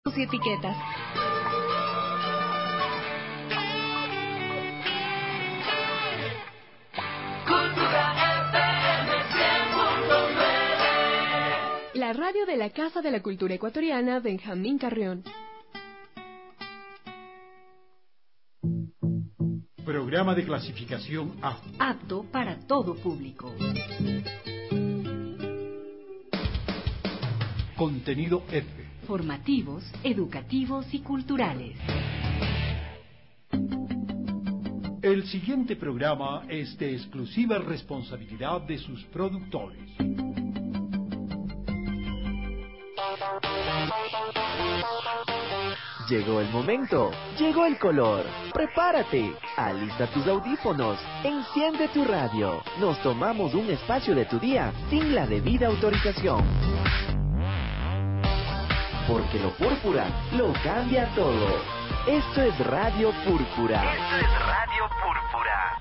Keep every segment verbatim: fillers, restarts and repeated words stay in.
y etiquetas. La radio de la Casa de la Cultura Ecuatoriana Benjamín Carrión. Programa de clasificación A. Apto para todo público. Contenido F. Formativos, educativos y culturales. El siguiente programa es de exclusiva responsabilidad de sus productores. Llegó el momento, llegó el color. Prepárate, alista tus audífonos, enciende tu radio. Nos tomamos un espacio de tu día sin la debida autorización. Porque lo púrpura lo cambia todo. Esto es Radio Púrpura. Esto es Radio Púrpura.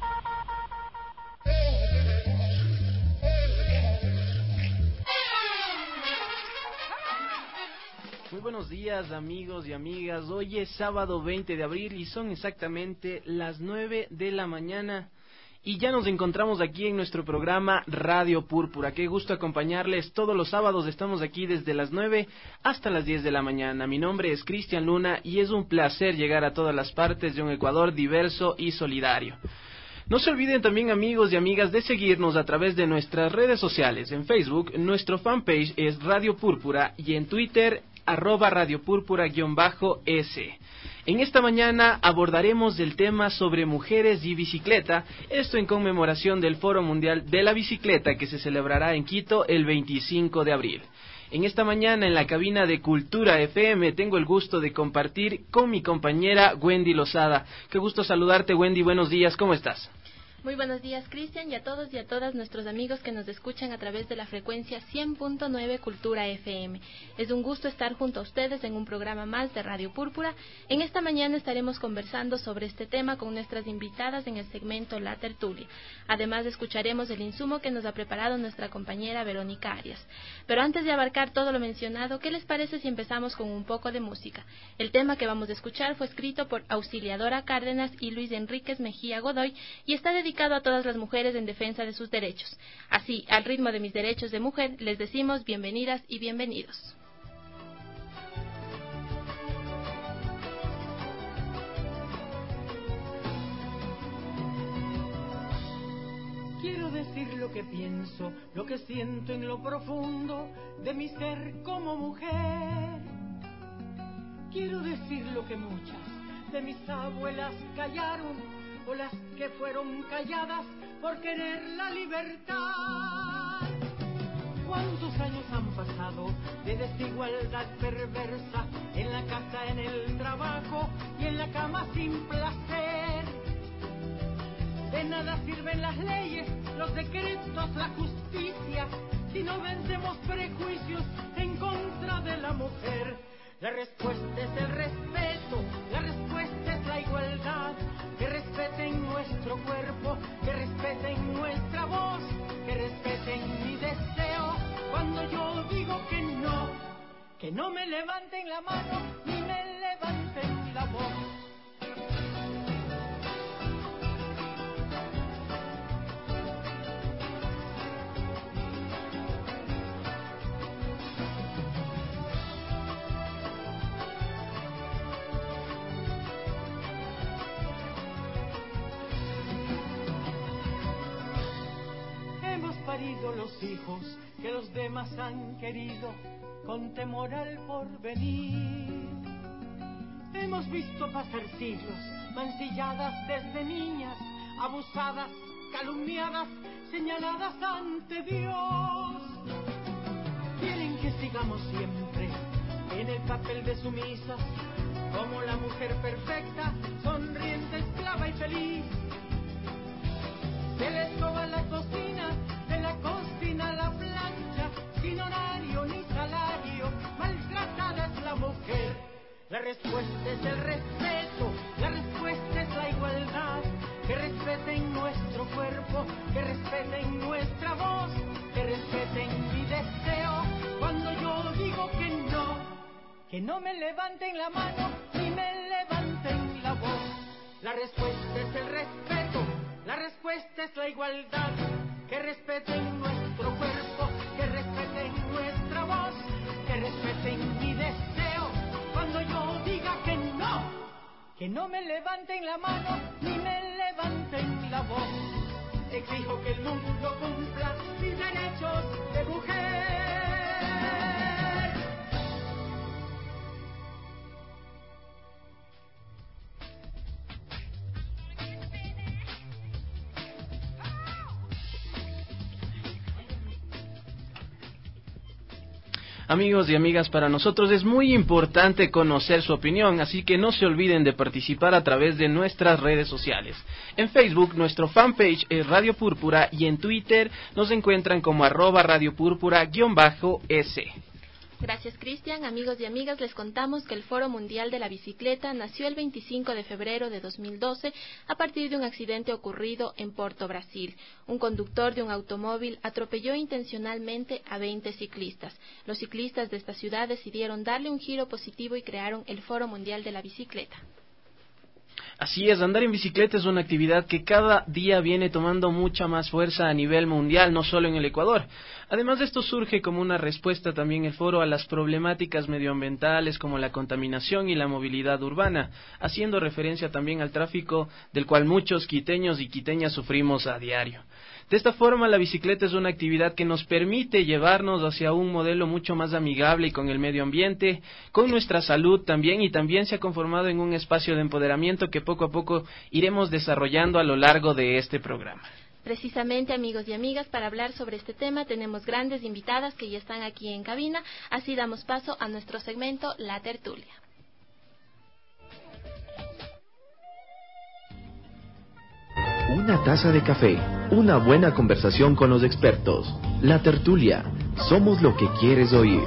Muy buenos días, amigos y amigas. Hoy es sábado veinte de abril y son exactamente las nueve de la mañana. Y ya nos encontramos aquí en nuestro programa Radio Púrpura. Qué gusto acompañarles. Todos los sábados estamos aquí desde las nueve hasta las diez de la mañana. Mi nombre es Cristian Luna y es un placer llegar a todas las partes de un Ecuador diverso y solidario. No se olviden también, amigos y amigas, de seguirnos a través de nuestras redes sociales. En Facebook, nuestro fanpage es Radio Púrpura y en Twitter, arroba Radio Púrpura-S. En esta mañana abordaremos el tema sobre mujeres y bicicleta, esto en conmemoración del Foro Mundial de la Bicicleta que se celebrará en Quito el veinticinco de abril. En esta mañana en la cabina de Cultura F M tengo el gusto de compartir con mi compañera Wendy Lozada. Qué gusto saludarte, Wendy, buenos días, ¿cómo estás? Muy buenos días, Cristian, y a todos y a todas nuestros amigos que nos escuchan a través de la frecuencia cien punto nueve Cultura F M. Es un gusto estar junto a ustedes en un programa más de Radio Púrpura. En esta mañana estaremos conversando sobre este tema con nuestras invitadas en el segmento La Tertulia. Además, escucharemos el insumo que nos ha preparado nuestra compañera Verónica Arias. Pero antes de abarcar todo lo mencionado, ¿qué les parece si empezamos con un poco de música? El tema que vamos a escuchar fue escrito por Auxiliadora Cárdenas y Luis Enríquez Mejía Godoy y está dedicado a todas las mujeres en defensa de sus derechos. Así, al ritmo de mis derechos de mujer, les decimos bienvenidas y bienvenidos. Quiero decir lo que pienso, lo que siento en lo profundo de mi ser como mujer. Quiero decir lo que muchas de mis abuelas callaron, o las que fueron calladas por querer la libertad. ¿Cuántos años han pasado de desigualdad perversa en la casa, en el trabajo y en la cama sin placer? De nada sirven las leyes, los decretos, la justicia, si no vencemos prejuicios en contra de la mujer. La respuesta es el respeto, la respuesta es la igualdad. Que respeten nuestro cuerpo, que respeten nuestra voz, que respeten mi deseo. Cuando yo digo que no, que no me levanten la mano ni me levanten la voz. Parido los hijos que los demás han querido con temor al porvenir. Hemos visto pasar siglos mancilladas desde niñas, abusadas, calumniadas, señaladas ante Dios. Quieren que sigamos siempre en el papel de sumisas, como la mujer perfecta, sonriente, esclava y feliz. Se les escoba la cocina, de la cocina a la plancha, sin horario ni salario, maltratada es la mujer. La respuesta es el respeto, la respuesta es la igualdad. Que respeten nuestro cuerpo, que respeten nuestra voz, que respeten mi deseo. Cuando yo digo que no, que no me levanten la mano ni me levanten la voz. La respuesta es el respeto, la respuesta es la igualdad, que respeten nuestro cuerpo, que respeten nuestra voz, que respeten mi deseo cuando yo diga que no, que no me levanten la mano ni me levanten la voz. Exijo que el mundo cumpla mis derechos de mujer. Amigos y amigas, para nosotros es muy importante conocer su opinión, así que no se olviden de participar a través de nuestras redes sociales. En Facebook, nuestro fanpage es Radio Púrpura y en Twitter nos encuentran como arroba Radio Púrpura guión bajo S. Gracias, Cristian. Amigos y amigas, les contamos que el Foro Mundial de la Bicicleta nació el veinticinco de febrero de dos mil doce a partir de un accidente ocurrido en Porto, Brasil. Un conductor de un automóvil atropelló intencionalmente a veinte ciclistas. Los ciclistas de esta ciudad decidieron darle un giro positivo y crearon el Foro Mundial de la Bicicleta. Así es, andar en bicicleta es una actividad que cada día viene tomando mucha más fuerza a nivel mundial, no solo en el Ecuador. Además de esto surge como una respuesta también el foro a las problemáticas medioambientales como la contaminación y la movilidad urbana, haciendo referencia también al tráfico del cual muchos quiteños y quiteñas sufrimos a diario. De esta forma, la bicicleta es una actividad que nos permite llevarnos hacia un modelo mucho más amigable y con el medio ambiente, con nuestra salud también, y también se ha conformado en un espacio de empoderamiento que poco a poco iremos desarrollando a lo largo de este programa. Precisamente, amigos y amigas, para hablar sobre este tema tenemos grandes invitadas que ya están aquí en cabina, así damos paso a nuestro segmento La Tertulia. Una taza de café, una buena conversación con los expertos. La Tertulia, somos lo que quieres oír.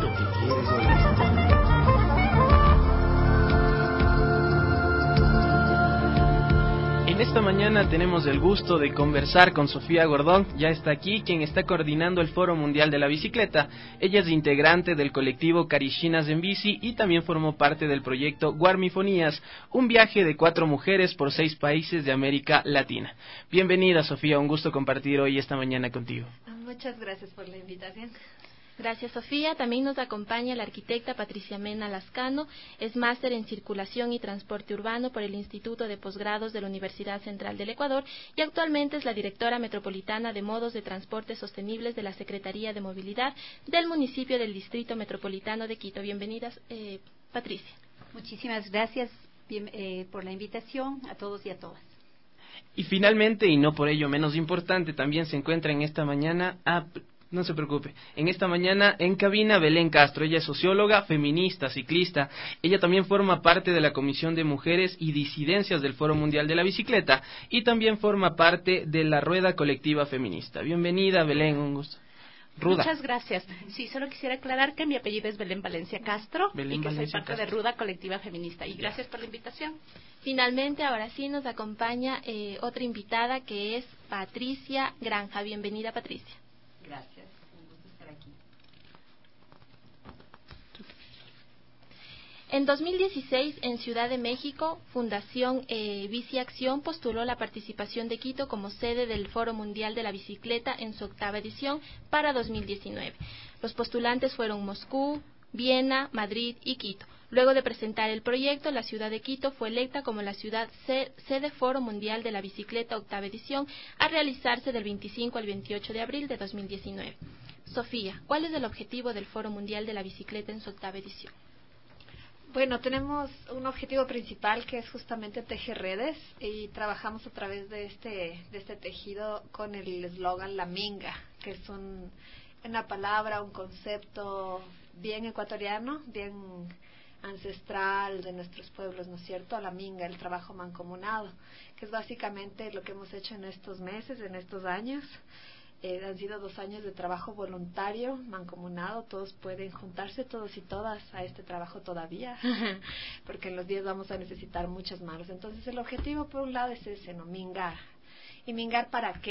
En esta mañana tenemos el gusto de conversar con Sofía Gordón, ya está aquí, quien está coordinando el Foro Mundial de la Bicicleta. Ella es integrante del colectivo Carishinas en Bici y también formó parte del proyecto Guarmifonías, un viaje de cuatro mujeres por seis países de América Latina. Bienvenida, Sofía, un gusto compartir hoy esta mañana contigo. Muchas gracias por la invitación. Gracias, Sofía. También nos acompaña la arquitecta Patricia Mena Lascano, es máster en Circulación y Transporte Urbano por el Instituto de Posgrados de la Universidad Central del Ecuador y actualmente es la directora metropolitana de Modos de Transporte Sostenibles de la Secretaría de Movilidad del municipio del Distrito Metropolitano de Quito. Bienvenidas, eh, Patricia. Muchísimas gracias bien, eh, por la invitación a todos y a todas. Y finalmente, y no por ello menos importante, también se encuentra en esta mañana a... No se preocupe. En esta mañana en cabina Belén Castro. Ella es socióloga, feminista, ciclista. Ella también forma parte de la Comisión de Mujeres y Disidencias del Foro Mundial de la Bicicleta y también forma parte de la Rueda Colectiva Feminista. Bienvenida, Belén, un gusto. Ruda. Muchas gracias. Sí, solo quisiera aclarar que mi apellido es Belén Valencia Castro Belén y que Valencia soy parte Castro. de Ruda Colectiva Feminista. Y gracias por la invitación. Finalmente, ahora sí nos acompaña eh, otra invitada que es Patricia Granja. Bienvenida, Patricia. Gracias, un gusto estar aquí. En dos mil dieciséis, en Ciudad de México, Fundación eh, Bici Acción postuló la participación de Quito como sede del Foro Mundial de la Bicicleta en su octava edición para dos mil diecinueve. Los postulantes fueron Moscú, Viena, Madrid y Quito. Luego de presentar el proyecto, la ciudad de Quito fue electa como la ciudad sede Foro Mundial de la Bicicleta octava edición a realizarse del veinticinco al veintiocho de abril de dos mil diecinueve. Sofía, ¿cuál es el objetivo del Foro Mundial de la Bicicleta en su octava edición? Bueno, tenemos un objetivo principal que es justamente tejer redes y trabajamos a través de este de este tejido con el eslogan La Minga, que es un, una palabra, un concepto bien ecuatoriano, bien ancestral de nuestros pueblos, ¿no es cierto? La minga, el trabajo mancomunado, que es básicamente lo que hemos hecho en estos meses, en estos años. Eh, han sido dos años de trabajo voluntario, mancomunado, todos pueden juntarse, todos y todas, a este trabajo todavía, porque en los días vamos a necesitar muchas manos. Entonces el objetivo por un lado es ese, ¿no? Mingar. ¿Y mingar para qué?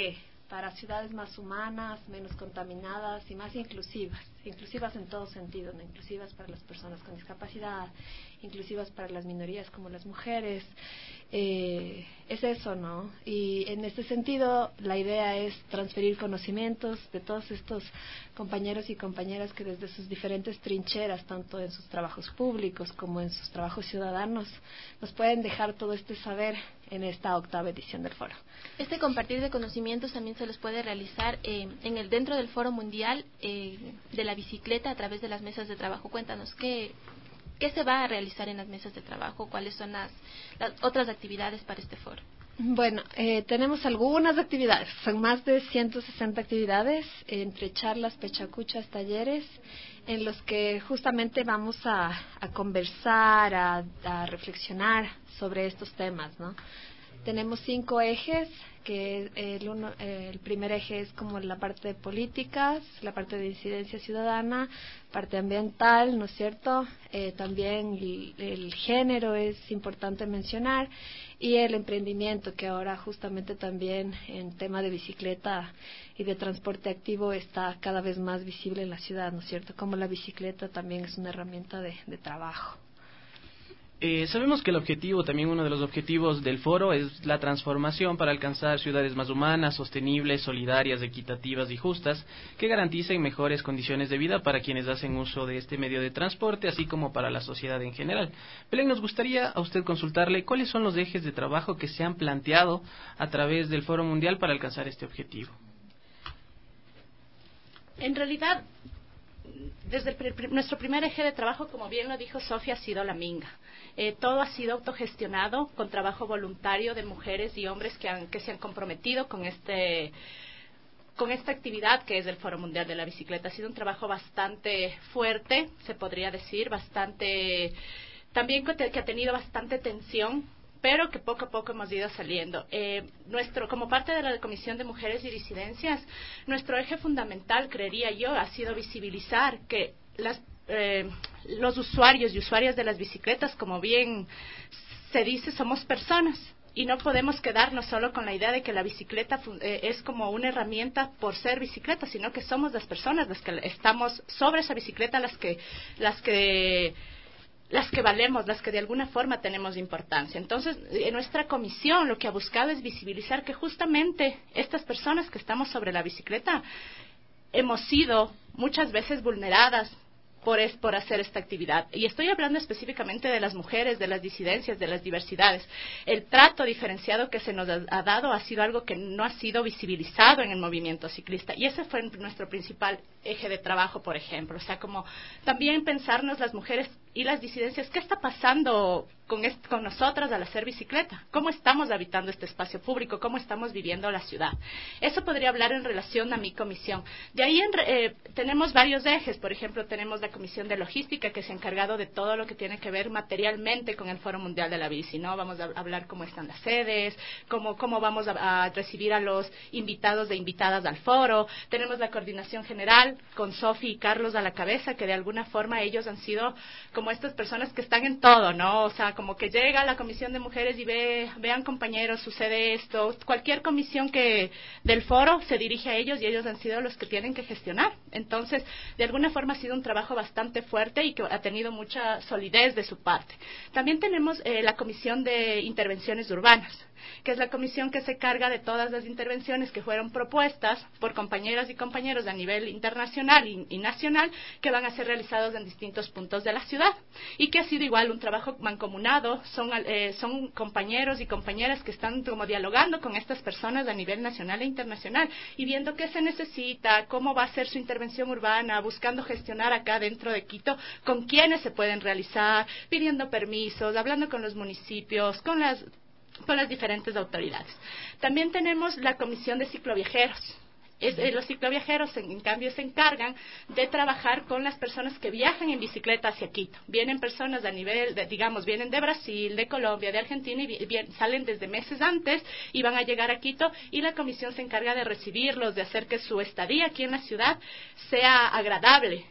para ciudades más humanas, menos contaminadas y más inclusivas, inclusivas en todo sentido, ¿no? Inclusivas para las personas con discapacidad, inclusivas para las minorías como las mujeres, eh, es eso, ¿no? Y en este sentido la idea es transferir conocimientos de todos estos compañeros y compañeras que desde sus diferentes trincheras, tanto en sus trabajos públicos como en sus trabajos ciudadanos, nos pueden dejar todo este saber en esta octava edición del foro. Este compartir de conocimientos también se los puede realizar eh, en el dentro del Foro Mundial eh, de la Bicicleta a través de las mesas de trabajo. Cuéntanos, ¿qué, qué se va a realizar en las mesas de trabajo? ¿Cuáles son las, las otras actividades para este foro? Bueno, eh, tenemos algunas actividades, son más de ciento sesenta actividades, entre charlas, pechacuchas, talleres, en los que justamente vamos a, a conversar, a, a reflexionar sobre estos temas, ¿no? Tenemos cinco ejes, que el, uno, el primer eje es como la parte de políticas, la parte de incidencia ciudadana, parte ambiental, ¿no es cierto? Eh, también el, el género es importante mencionar, y el emprendimiento, que ahora justamente también en tema de bicicleta y de transporte activo está cada vez más visible en la ciudad, ¿no es cierto? Como la bicicleta también es una herramienta de, de trabajo. Eh, sabemos que el objetivo, también uno de los objetivos del foro, es la transformación para alcanzar ciudades más humanas, sostenibles, solidarias, equitativas y justas, que garanticen mejores condiciones de vida para quienes hacen uso de este medio de transporte, así como para la sociedad en general. Belén, nos gustaría a usted consultarle cuáles son los ejes de trabajo que se han planteado a través del Foro Mundial para alcanzar este objetivo. En realidad, desde el pr- nuestro primer eje de trabajo, como bien lo dijo Sofía, ha sido la minga. Eh, todo ha sido autogestionado con trabajo voluntario de mujeres y hombres que, han, que se han comprometido con este con esta actividad que es el Foro Mundial de la Bicicleta. Ha sido un trabajo bastante fuerte, se podría decir, bastante también que ha tenido bastante tensión, pero que poco a poco hemos ido saliendo. Eh, nuestro, como parte de la Comisión de Mujeres y Disidencias, nuestro eje fundamental, creería yo, ha sido visibilizar que las, eh, los usuarios y usuarias de las bicicletas, como bien se dice, somos personas. Y no podemos quedarnos solo con la idea de que la bicicleta eh, es como una herramienta por ser bicicleta, sino que somos las personas las que estamos sobre esa bicicleta, las que las que las que valemos, las que de alguna forma tenemos importancia. Entonces, en nuestra comisión lo que ha buscado es visibilizar que justamente estas personas que estamos sobre la bicicleta hemos sido muchas veces vulneradas por, es, por hacer esta actividad. Y estoy hablando específicamente de las mujeres, de las disidencias, de las diversidades. El trato diferenciado que se nos ha, ha dado ha sido algo que no ha sido visibilizado en el movimiento ciclista. Y ese fue nuestro principal eje de trabajo, por ejemplo. O sea, como también pensarnos las mujeres y las disidencias, ¿qué está pasando con, est- con nosotras al hacer bicicleta? ¿Cómo estamos habitando este espacio público? ¿Cómo estamos viviendo la ciudad? Eso podría hablar en relación a mi comisión. De ahí en, eh, tenemos varios ejes. Por ejemplo, tenemos la Comisión de Logística, que se ha encargado de todo lo que tiene que ver materialmente con el Foro Mundial de la Bici, ¿no? Vamos a hablar cómo están las sedes, cómo, cómo vamos a, a recibir a los invitados e invitadas al foro. Tenemos la Coordinación General, con Sofi y Carlos a la cabeza, que de alguna forma ellos han sido como estas personas que están en todo, ¿no? O sea, como que llega a la Comisión de Mujeres y ve, vean compañeros, sucede esto. Cualquier comisión que del foro se dirige a ellos y ellos han sido los que tienen que gestionar. Entonces, de alguna forma ha sido un trabajo bastante fuerte y que ha tenido mucha solidez de su parte. También tenemos eh, la Comisión de Intervenciones Urbanas, que es la comisión que se carga de todas las intervenciones que fueron propuestas por compañeras y compañeros a nivel internacional y, y nacional, que van a ser realizados en distintos puntos de la ciudad, y que ha sido igual un trabajo mancomunado. Son, eh, son compañeros y compañeras que están como dialogando con estas personas a nivel nacional e internacional, y viendo qué se necesita, cómo va a ser su intervención urbana, buscando gestionar acá dentro de Quito con quiénes se pueden realizar, pidiendo permisos, hablando con los municipios, con las con las diferentes autoridades. También tenemos la Comisión de Cicloviajeros. Es, eh, los cicloviajeros, en, en cambio, se encargan de trabajar con las personas que viajan en bicicleta hacia Quito. Vienen personas a nivel, de, digamos, vienen de Brasil, de Colombia, de Argentina, y bien, salen desde meses antes y van a llegar a Quito, y la comisión se encarga de recibirlos, de hacer que su estadía aquí en la ciudad sea agradable.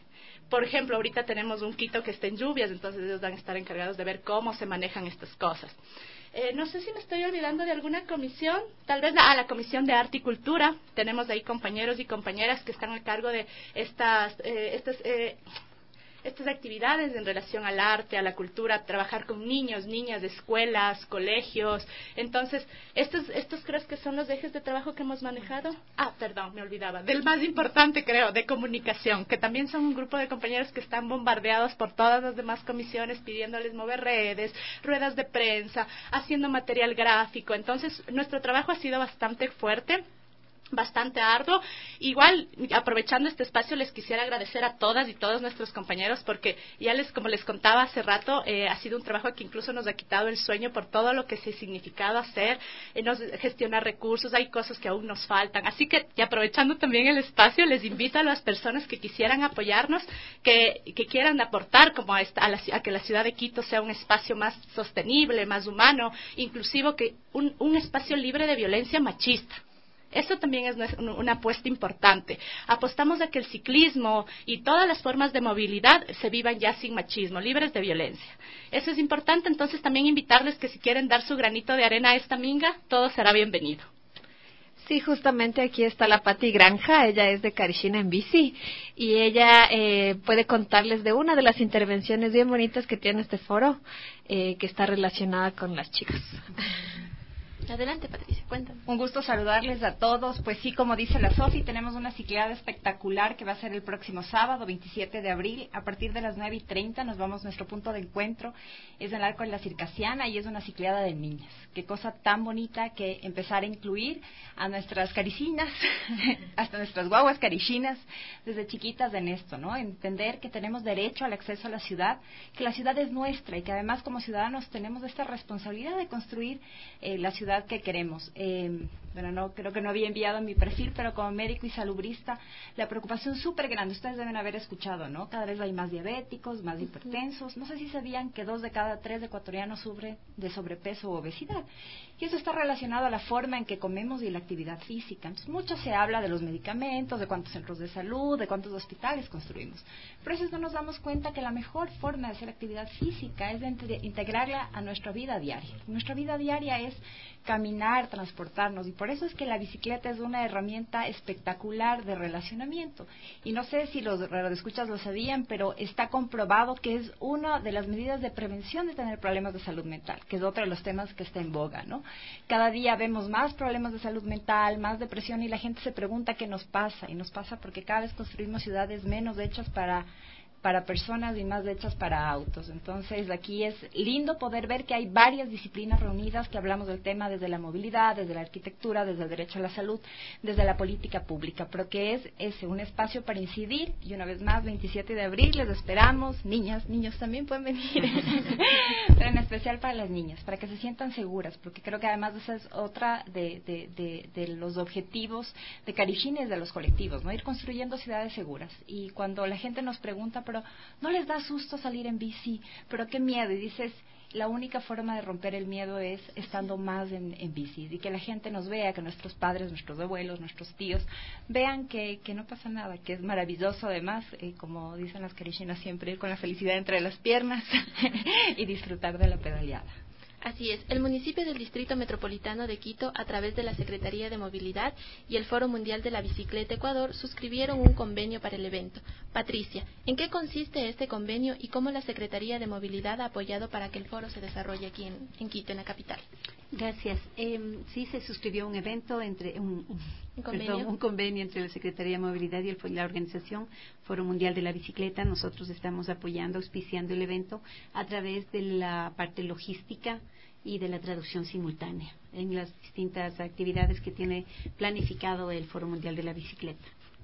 por ejemplo, ahorita tenemos un Quito que está en lluvias, entonces ellos van a estar encargados de ver cómo se manejan estas cosas. Eh, no sé si me estoy olvidando de alguna comisión, tal vez la, ah, la Comisión de Arte y Cultura. Tenemos ahí compañeros y compañeras que están a cargo de estas, eh, estas, eh, estas actividades en relación al arte, a la cultura, trabajar con niños, niñas de escuelas, colegios. Entonces, estos, estos creo que son los ejes de trabajo que hemos manejado. Ah, perdón, me olvidaba. Del más importante, creo, de comunicación, que también son un grupo de compañeros que están bombardeados por todas las demás comisiones, pidiéndoles mover redes, ruedas de prensa, haciendo material gráfico. Entonces, nuestro trabajo ha sido bastante fuerte, bastante arduo. Igual, aprovechando este espacio, les quisiera agradecer a todas y todos nuestros compañeros, porque ya les, como les contaba hace rato, eh, ha sido un trabajo que incluso nos ha quitado el sueño por todo lo que se ha significado hacer, eh, nos, gestionar recursos, hay cosas que aún nos faltan. Así que, y aprovechando también el espacio, les invito a las personas que quisieran apoyarnos, que, que quieran aportar como a, esta, a, la, a que la ciudad de Quito sea un espacio más sostenible, más humano, inclusivo, que un, un espacio libre de violencia machista. Eso también es una apuesta importante. Apostamos a que el ciclismo y todas las formas de movilidad se vivan ya sin machismo, libres de violencia. Eso es importante, entonces también invitarles que si quieren dar su granito de arena a esta minga, todo será bienvenido. Sí, justamente aquí está la Pati Granja, ella es de Carishina en bici y ella eh, puede contarles de una de las intervenciones bien bonitas que tiene este foro, eh, que está relacionada con las chicas. Adelante, Patricia, cuéntanos. Un gusto saludarles a todos. Pues sí, como dice la Sofi, tenemos una cicleada espectacular que va a ser el próximo sábado, veintisiete de abril. A partir de las nueve y treinta nos vamos, nuestro punto de encuentro es en el Arco de la Circasiana y es una cicleada de niñas. Qué cosa tan bonita que empezar a incluir a nuestras caricinas, hasta nuestras guaguas carichinas, desde chiquitas en esto, ¿no? Entender que tenemos derecho al acceso a la ciudad, que la ciudad es nuestra y que además como ciudadanos tenemos esta responsabilidad de construir eh, la ciudad que queremos. Eh, bueno, no creo que no había enviado mi perfil, pero como médico y salubrista, la preocupación súper grande, ustedes deben haber escuchado, ¿no? Cada vez hay más diabéticos, más hipertensos. No sé si sabían que dos de cada tres ecuatorianos sufren de sobrepeso o obesidad. Y eso está relacionado a la forma en que comemos y la actividad física. Entonces, mucho se habla de los medicamentos, de cuántos centros de salud, de cuántos hospitales construimos. Pero a veces no nos damos cuenta que la mejor forma de hacer actividad física es de integrarla a nuestra vida diaria. Nuestra vida diaria es caminar, transportarnos, y por eso es que la bicicleta es una herramienta espectacular de relacionamiento. Y no sé si los radioescuchas lo sabían, pero está comprobado que es una de las medidas de prevención de tener problemas de salud mental, que es otro de los temas que está en boga, ¿no? Cada día vemos más problemas de salud mental, más depresión, y la gente se pregunta qué nos pasa, y nos pasa porque cada vez construimos ciudades menos hechas para para personas y más hechas para autos. Entonces, aquí es lindo poder ver que hay varias disciplinas reunidas que hablamos del tema desde la movilidad, desde la arquitectura, desde el derecho a la salud, desde la política pública, pero que es ese, un espacio para incidir. Y una vez más, veintisiete de abril, les esperamos, niñas, niños también pueden venir, pero en especial para las niñas, para que se sientan seguras, porque creo que además esa es otra de, de, de, de los objetivos de Carishina y de los colectivos, ¿no? Ir construyendo ciudades seguras. Y cuando la gente nos pregunta, pero no les da susto salir en bici, pero qué miedo, y dices, la única forma de romper el miedo es estando más en, en bici, y que la gente nos vea, que nuestros padres, nuestros abuelos, nuestros tíos vean que, que no pasa nada, que es maravilloso además, eh, como dicen las carishinas siempre, ir con la felicidad entre las piernas y disfrutar de la pedaleada. Así es, el municipio del Distrito Metropolitano de Quito, a través de la Secretaría de Movilidad y el Foro Mundial de la Bicicleta Ecuador, suscribieron un convenio para el evento. Patricia, ¿en qué consiste este convenio y cómo la Secretaría de Movilidad ha apoyado para que el foro se desarrolle aquí en, en Quito, en la capital? Gracias. Eh, sí, se suscribió un evento, entre un, un, ¿Un, convenio? Perdón, un convenio entre la Secretaría de Movilidad y el, la organización Foro Mundial de la Bicicleta. Nosotros estamos apoyando, auspiciando el evento a través de la parte logística y de la traducción simultánea en las distintas actividades que tiene planificado el Foro Mundial de la Bicicleta.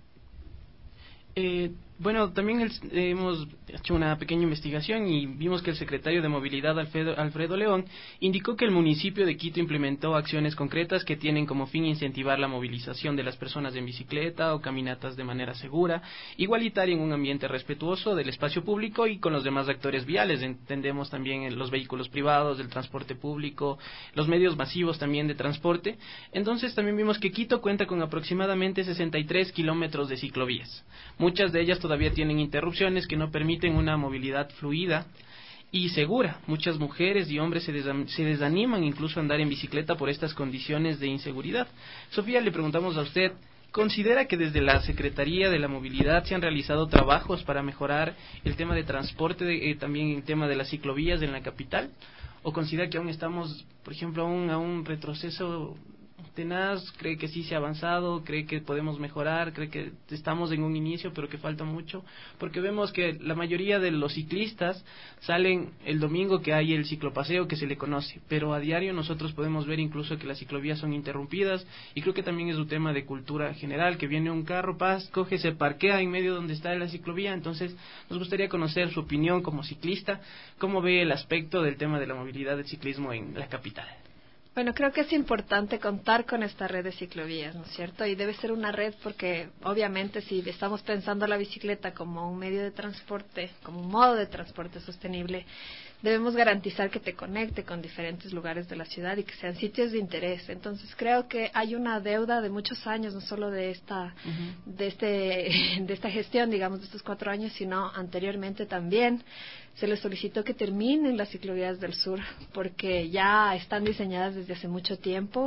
Eh, bueno, también el, eh, hemos hecho una pequeña investigación y vimos que el secretario de Movilidad, Alfredo, Alfredo León, indicó que el municipio de Quito implementó acciones concretas que tienen como fin incentivar la movilización de las personas en bicicleta o caminatas de manera segura, igualitaria en un ambiente respetuoso del espacio público y con los demás actores viales. Entendemos también los vehículos privados, el transporte público, los medios masivos también de transporte. Entonces también vimos que Quito cuenta con aproximadamente sesenta y tres kilómetros de ciclovías, muchas de ellas todavía tienen interrupciones que no permiten una movilidad fluida y segura. Muchas mujeres y hombres se, des- se desaniman incluso a andar en bicicleta por estas condiciones de inseguridad. Sofía, le preguntamos a usted, ¿considera que desde la Secretaría de la Movilidad se han realizado trabajos para mejorar el tema de transporte, de, eh, también el tema de las ciclovías en la capital? ¿O considera que aún estamos, por ejemplo, aún a un retroceso tenaz? ¿Cree que sí se ha avanzado? ¿Cree que podemos mejorar? ¿Cree que estamos en un inicio pero que falta mucho? Porque vemos que la mayoría de los ciclistas salen el domingo que hay el ciclopaseo que se le conoce, pero a diario nosotros podemos ver incluso que las ciclovías son interrumpidas, y creo que también es un tema de cultura general, que viene un carro, paz, coge, se parquea en medio donde está la ciclovía. Entonces nos gustaría conocer su opinión como ciclista, cómo ve el aspecto del tema de la movilidad del ciclismo en la capital. Bueno, creo que es importante contar con esta red de ciclovías, ¿no es cierto? Y debe ser una red porque, obviamente, si estamos pensando la bicicleta como un medio de transporte, como un modo de transporte sostenible, debemos garantizar que te conecte con diferentes lugares de la ciudad y que sean sitios de interés. Entonces, creo que hay una deuda de muchos años, no solo de esta, uh-huh. de este, de esta gestión, digamos, de estos cuatro años, sino anteriormente también. Se les solicitó que terminen las ciclovías del sur porque ya están diseñadas desde hace mucho tiempo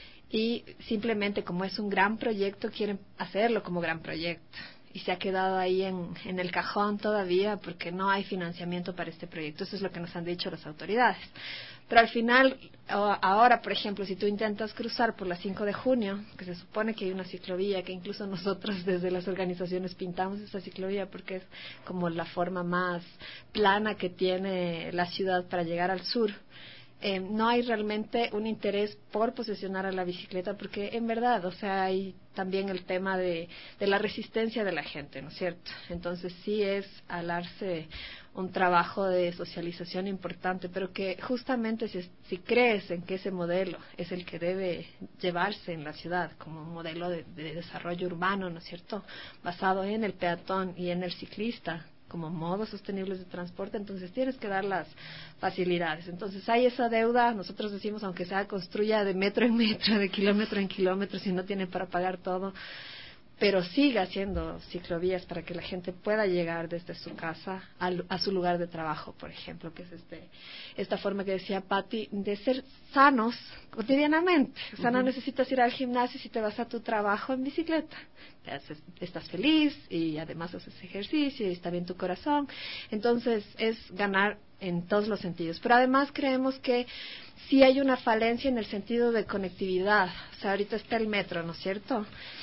y simplemente, como es un gran proyecto, quieren hacerlo como gran proyecto. Y se ha quedado ahí en, en el cajón todavía porque no hay financiamiento para este proyecto. Eso es lo que nos han dicho las autoridades. Pero al final, ahora, por ejemplo, si tú intentas cruzar por la cinco de junio, que se supone que hay una ciclovía, que incluso nosotros desde las organizaciones pintamos esa ciclovía porque es como la forma más plana que tiene la ciudad para llegar al sur, Eh, no hay realmente un interés por posesionar a la bicicleta porque en verdad, o sea, hay también el tema de, de la resistencia de la gente, ¿no es cierto? Entonces sí es alarse un trabajo de socialización importante, pero que justamente si, si crees en que ese modelo es el que debe llevarse en la ciudad como un modelo de, de desarrollo urbano, ¿no es cierto?, basado en el peatón y en el ciclista como modos sostenibles de transporte, entonces tienes que dar las facilidades. Entonces hay esa deuda, nosotros decimos, aunque sea construya de metro en metro, de kilómetro en kilómetro, si no tiene para pagar todo, pero siga haciendo ciclovías para que la gente pueda llegar desde su casa al, a su lugar de trabajo, por ejemplo, que es este esta forma que decía Patti, de ser sanos cotidianamente. O sea, uh-huh. no necesitas ir al gimnasio si te vas a tu trabajo en bicicleta. Haces, estás feliz y además haces ejercicio y está bien tu corazón. Entonces, es ganar en todos los sentidos. Pero además creemos que sí hay una falencia en el sentido de conectividad. O sea, ahorita está el metro, ¿no es cierto?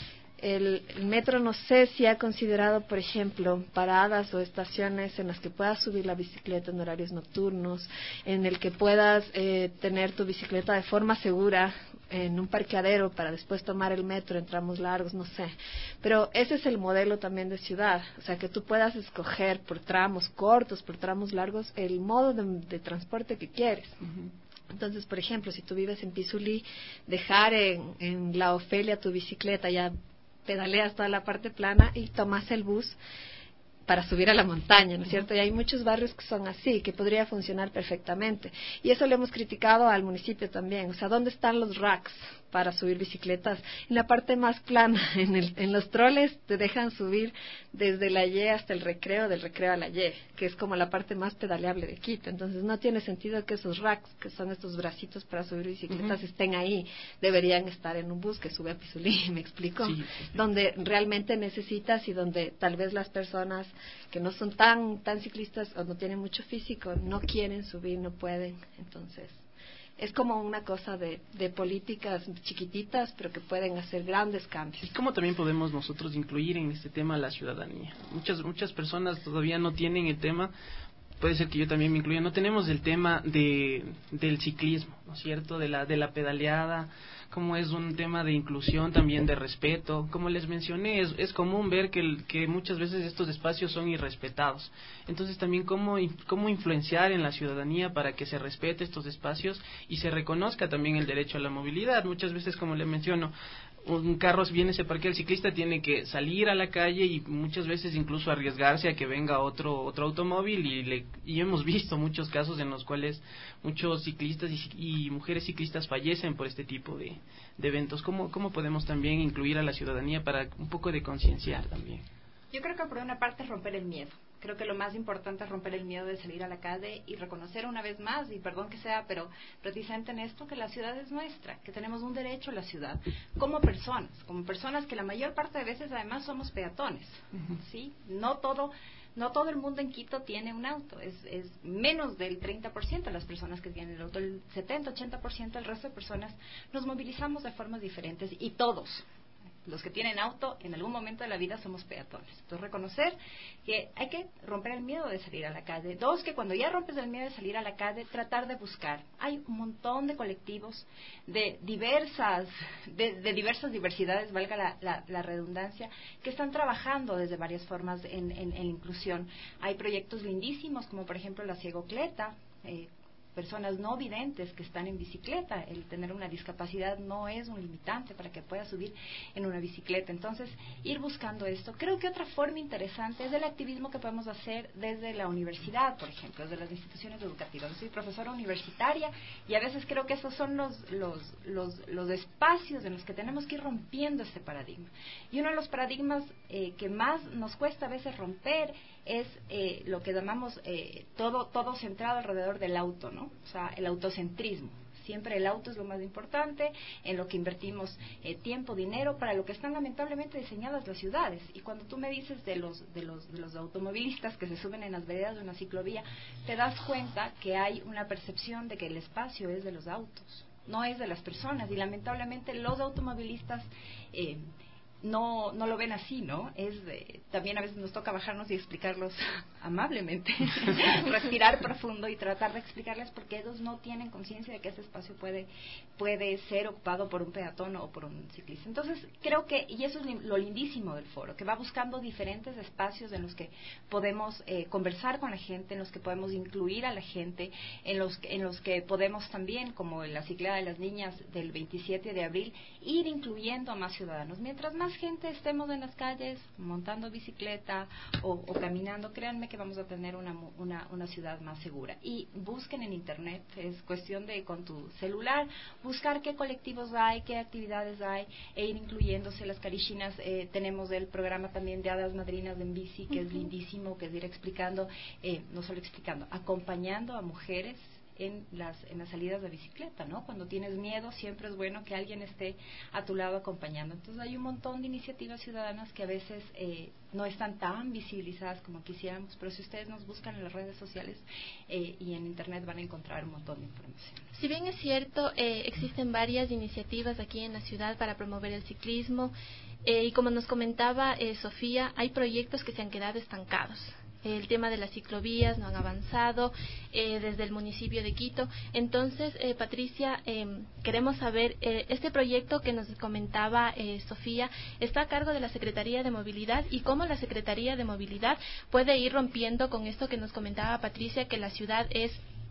El, el metro no sé si ha considerado, por ejemplo, paradas o estaciones en las que puedas subir la bicicleta en horarios nocturnos, en el que puedas eh, tener tu bicicleta de forma segura en un parqueadero para después tomar el metro en tramos largos, no sé. Pero ese es el modelo también de ciudad, o sea, que tú puedas escoger por tramos cortos, por tramos largos, el modo de, de transporte que quieres. Uh-huh. Entonces, por ejemplo, si tú vives en Pizulí, dejar en, en la Ofelia tu bicicleta, ya pedaleas toda la parte plana y tomas el bus para subir a la montaña, ¿no es cierto? Y hay muchos barrios que son así, que podría funcionar perfectamente. Y eso le hemos criticado al municipio también. O sea, ¿dónde están los racks para subir bicicletas? En la parte más plana, en, el, en los troles te dejan subir desde la Y hasta el Recreo, del Recreo a la Y, que es como la parte más pedaleable de Quito. Entonces no tiene sentido que esos racks, que son estos bracitos para subir bicicletas, uh-huh. estén ahí. Deberían estar en un bus que sube a Pizulí, ¿me explico? Sí, sí, sí. Donde realmente necesitas y donde tal vez las personas que no son tan tan ciclistas o no tienen mucho físico, no quieren subir, no pueden. Entonces, es como una cosa de, de políticas chiquititas, pero que pueden hacer grandes cambios. ¿Y cómo también podemos nosotros incluir en este tema a la ciudadanía? Muchas muchas personas todavía no tienen el tema, puede ser que yo también me incluya, no tenemos el tema de del ciclismo, ¿no es cierto?, de la de la pedaleada, como es un tema de inclusión, también de respeto. Como les mencioné, es, es común ver que, el, que muchas veces estos espacios son irrespetados. Entonces también cómo, cómo influenciar en la ciudadanía para que se respete estos espacios y se reconozca también el derecho a la movilidad. Muchas veces, como le menciono, un carro viene, se parquea, el ciclista tiene que salir a la calle y muchas veces incluso arriesgarse a que venga otro otro automóvil y le y hemos visto muchos casos en los cuales muchos ciclistas y, y mujeres ciclistas fallecen por este tipo de, de eventos. ¿Cómo, ¿Cómo podemos también incluir a la ciudadanía para un poco de concienciar también? Yo creo que por una parte es romper el miedo. Creo que lo más importante es romper el miedo de salir a la calle y reconocer una vez más, y perdón que sea, pero precisamente en esto, que la ciudad es nuestra, que tenemos un derecho a la ciudad, como personas, como personas que la mayor parte de veces además somos peatones, uh-huh. ¿sí? No todo... No todo el mundo en Quito tiene un auto, es, es menos del treinta por ciento de las personas que tienen el auto, el setenta, ochenta por ciento del resto de personas nos movilizamos de formas diferentes y todos, los que tienen auto, en algún momento de la vida somos peatones. Entonces, reconocer que hay que romper el miedo de salir a la calle. Dos, que cuando ya rompes el miedo de salir a la calle, tratar de buscar. Hay un montón de colectivos de diversas, de, de diversas diversidades, valga la, la, la redundancia, que están trabajando desde varias formas en, en, en inclusión. Hay proyectos lindísimos, como por ejemplo la Ciegocleta, eh, personas no videntes que están en bicicleta. El tener una discapacidad no es un limitante para que pueda subir en una bicicleta. Entonces, ir buscando esto. Creo que otra forma interesante es el activismo que podemos hacer desde la universidad, por ejemplo, desde las instituciones educativas. Yo soy profesora universitaria y a veces creo que esos son los, los, los, los espacios en los que tenemos que ir rompiendo este paradigma. Y uno de los paradigmas eh, que más nos cuesta a veces romper es eh, lo que llamamos eh, todo todo centrado alrededor del auto, ¿no? O sea, el autocentrismo. Siempre el auto es lo más importante, en lo que invertimos eh, tiempo, dinero, para lo que están lamentablemente diseñadas las ciudades. Y cuando tú me dices de los, de los, de los automovilistas que se suben en las veredas de una ciclovía, te das cuenta que hay una percepción de que el espacio es de los autos, no es de las personas. Y lamentablemente los automovilistas... Eh, no no lo ven así, ¿no? Es eh, también a veces nos toca bajarnos y explicarlos amablemente, respirar profundo y tratar de explicarles por qué ellos no tienen conciencia de que ese espacio puede puede ser ocupado por un peatón o por un ciclista. Entonces, creo que, y eso es lo lindísimo del foro, que va buscando diferentes espacios en los que podemos eh, conversar con la gente, en los que podemos incluir a la gente, en los, en los que podemos también, como en la ciclada de las niñas del veintisiete de abril, ir incluyendo a más ciudadanos. Mientras más gente estemos en las calles montando bicicleta o, o caminando, créanme que vamos a tener una, una, una ciudad más segura. Y busquen en internet, es cuestión de con tu celular buscar qué colectivos hay, qué actividades hay, e ir incluyéndose. Las carichinas, eh, tenemos el programa también de hadas madrinas en bici, que uh-huh. es lindísimo, que es ir explicando, eh, no solo explicando, acompañando a mujeres en las en las salidas de bicicleta, ¿no? Cuando tienes miedo, siempre es bueno que alguien esté a tu lado acompañando. Entonces hay un montón de iniciativas ciudadanas que a veces eh, no están tan visibilizadas como quisiéramos, pero si ustedes nos buscan en las redes sociales eh, y en internet van a encontrar un montón de información. Si bien es cierto, eh, existen varias iniciativas aquí en la ciudad para promover el ciclismo, eh, y como nos comentaba eh, Sofía, hay proyectos que se han quedado estancados. El tema de las ciclovías no han avanzado eh, desde el municipio de Quito. Entonces, eh, Patricia, eh, queremos saber, eh, este proyecto que nos comentaba eh, Sofía está a cargo de la Secretaría de Movilidad, y cómo la Secretaría de Movilidad puede ir rompiendo con esto que nos comentaba Patricia, que la ciudad es,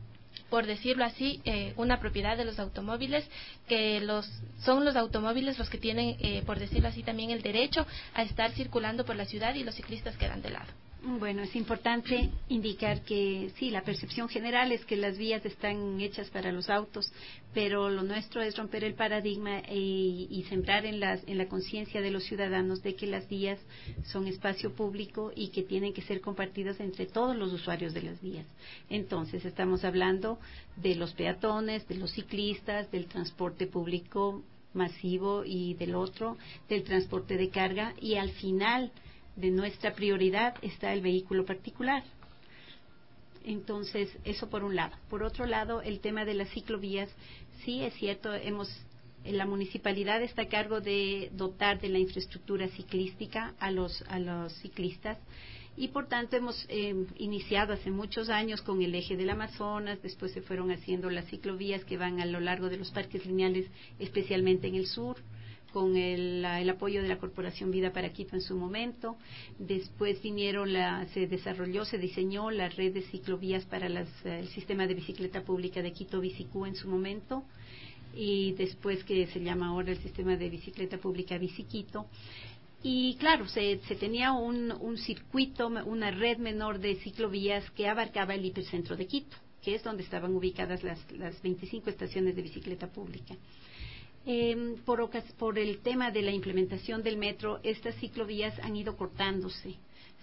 por decirlo así, eh, una propiedad de los automóviles, que los son los automóviles los que tienen, eh, por decirlo así, también el derecho a estar circulando por la ciudad, y los ciclistas quedan de lado. Bueno, es importante indicar que sí, la percepción general es que las vías están hechas para los autos, pero lo nuestro es romper el paradigma y, y sembrar en, las, en la conciencia de los ciudadanos de que las vías son espacio público y que tienen que ser compartidas entre todos los usuarios de las vías. Entonces, estamos hablando de los peatones, de los ciclistas, del transporte público masivo y del otro, del transporte de carga, y al final de nuestra prioridad está el vehículo particular. Entonces, eso por un lado. Por otro lado, el tema de las ciclovías, sí es cierto, hemos la municipalidad está a cargo de dotar de la infraestructura ciclística a los a los ciclistas, y por tanto hemos eh, iniciado hace muchos años con el eje del Amazonas. Después se fueron haciendo las ciclovías que van a lo largo de los parques lineales, especialmente en el sur, con el, el apoyo de la Corporación Vida para Quito en su momento. Después vinieron, la, se desarrolló, se diseñó la red de ciclovías para las, el sistema de bicicleta pública de Quito, Bicicú, en su momento, y después, que se llama ahora el sistema de bicicleta pública Biciquito. Y claro, se, se tenía un, un circuito, una red menor de ciclovías que abarcaba el hipercentro de Quito, que es donde estaban ubicadas las, las veinticinco estaciones de bicicleta pública. Eh, por, por el tema de la implementación del metro, estas ciclovías han ido cortándose.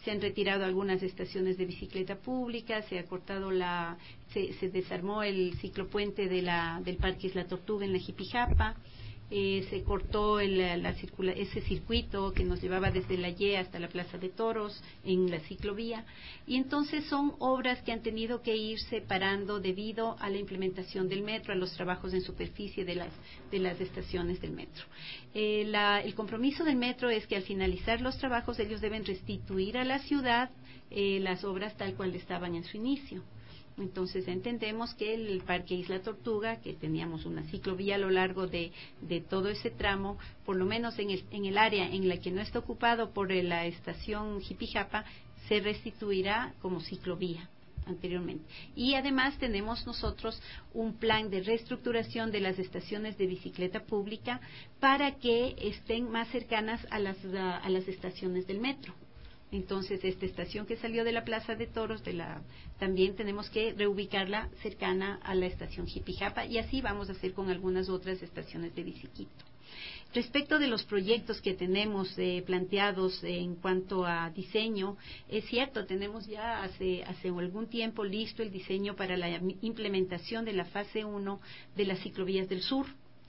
se han retirado algunas estaciones de bicicleta pública, se ha cortado la, se, se desarmó el ciclopuente de la, del Parque Isla Tortuga en la Jipijapa. Eh, se cortó el, la circula, ese circuito que nos llevaba desde la Y E hasta la Plaza de Toros en la ciclovía, y entonces son obras que han tenido que ir separando debido a la implementación del metro, a los trabajos en superficie de las, de las estaciones del metro. Eh, la, el compromiso del metro es que al finalizar los trabajos ellos deben restituir a la ciudad eh, las obras tal cual estaban en su inicio. Entonces entendemos que el Parque Isla Tortuga, que teníamos una ciclovía a lo largo de, de todo ese tramo, por lo menos en el, en el área en la que no está ocupado por la estación Jipijapa, se restituirá como ciclovía anteriormente. Y además tenemos nosotros un plan de reestructuración de las estaciones de bicicleta pública para que estén más cercanas a las, a, a las estaciones del metro. Entonces, esta estación que salió de la Plaza de Toros, de la, también tenemos que reubicarla cercana a la estación Jipijapa, y así vamos a hacer con algunas otras estaciones de Biciquito. Respecto de los proyectos que tenemos eh, planteados eh, en cuanto a diseño, es cierto, tenemos ya hace, hace algún tiempo listo el diseño para la implementación de la fase uno de las ciclovías del sur.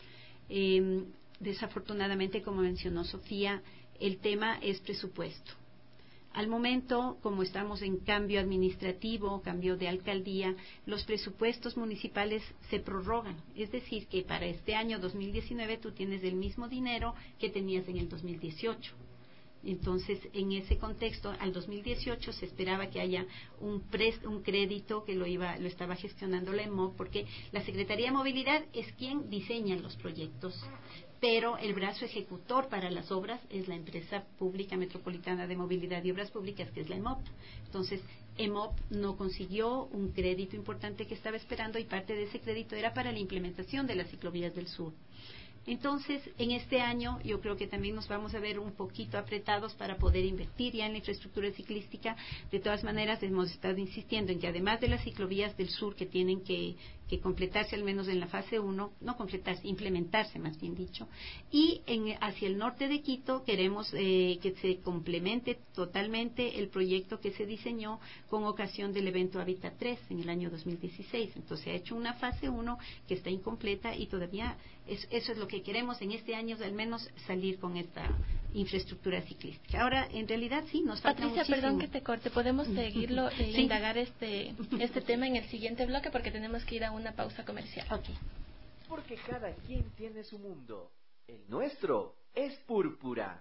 Eh, desafortunadamente, como mencionó Sofía, el tema es presupuesto. Al momento, como estamos en cambio administrativo, cambio de alcaldía, los presupuestos municipales se prorrogan. Es decir, que para este año dos mil diecinueve tú tienes el mismo dinero que tenías en el dos mil dieciocho. Entonces, en ese contexto, al dos mil dieciocho se esperaba que haya un, pres, un crédito que lo iba, lo estaba gestionando la E M O P, porque la Secretaría de Movilidad es quien diseña los proyectos, pero el brazo ejecutor para las obras es la Empresa Pública Metropolitana de Movilidad y Obras Públicas, que es la E M O P. Entonces, E M O P no consiguió un crédito importante que estaba esperando, y parte de ese crédito era para la implementación de las ciclovías del sur. Entonces, en este año yo creo que también nos vamos a ver un poquito apretados para poder invertir ya en la infraestructura ciclística. De todas maneras, hemos estado insistiendo en que además de las ciclovías del sur que tienen que, que completarse al menos en la fase uno, no completarse, implementarse más bien dicho, y en, hacia el norte de Quito queremos eh, que se complemente totalmente el proyecto que se diseñó con ocasión del evento Hábitat tres en el año dos mil dieciséis. Entonces se ha hecho una fase uno que está incompleta, y todavía es, eso es lo que queremos en este año, al menos salir con esta infraestructura ciclística. Ahora, en realidad sí, nos falta Patricia, muchísimo. perdón que te corte, podemos seguirlo e sí. indagar este, este tema en el siguiente bloque, porque tenemos que ir a una pausa comercial. Okay. Porque cada quien tiene su mundo. El nuestro es púrpura.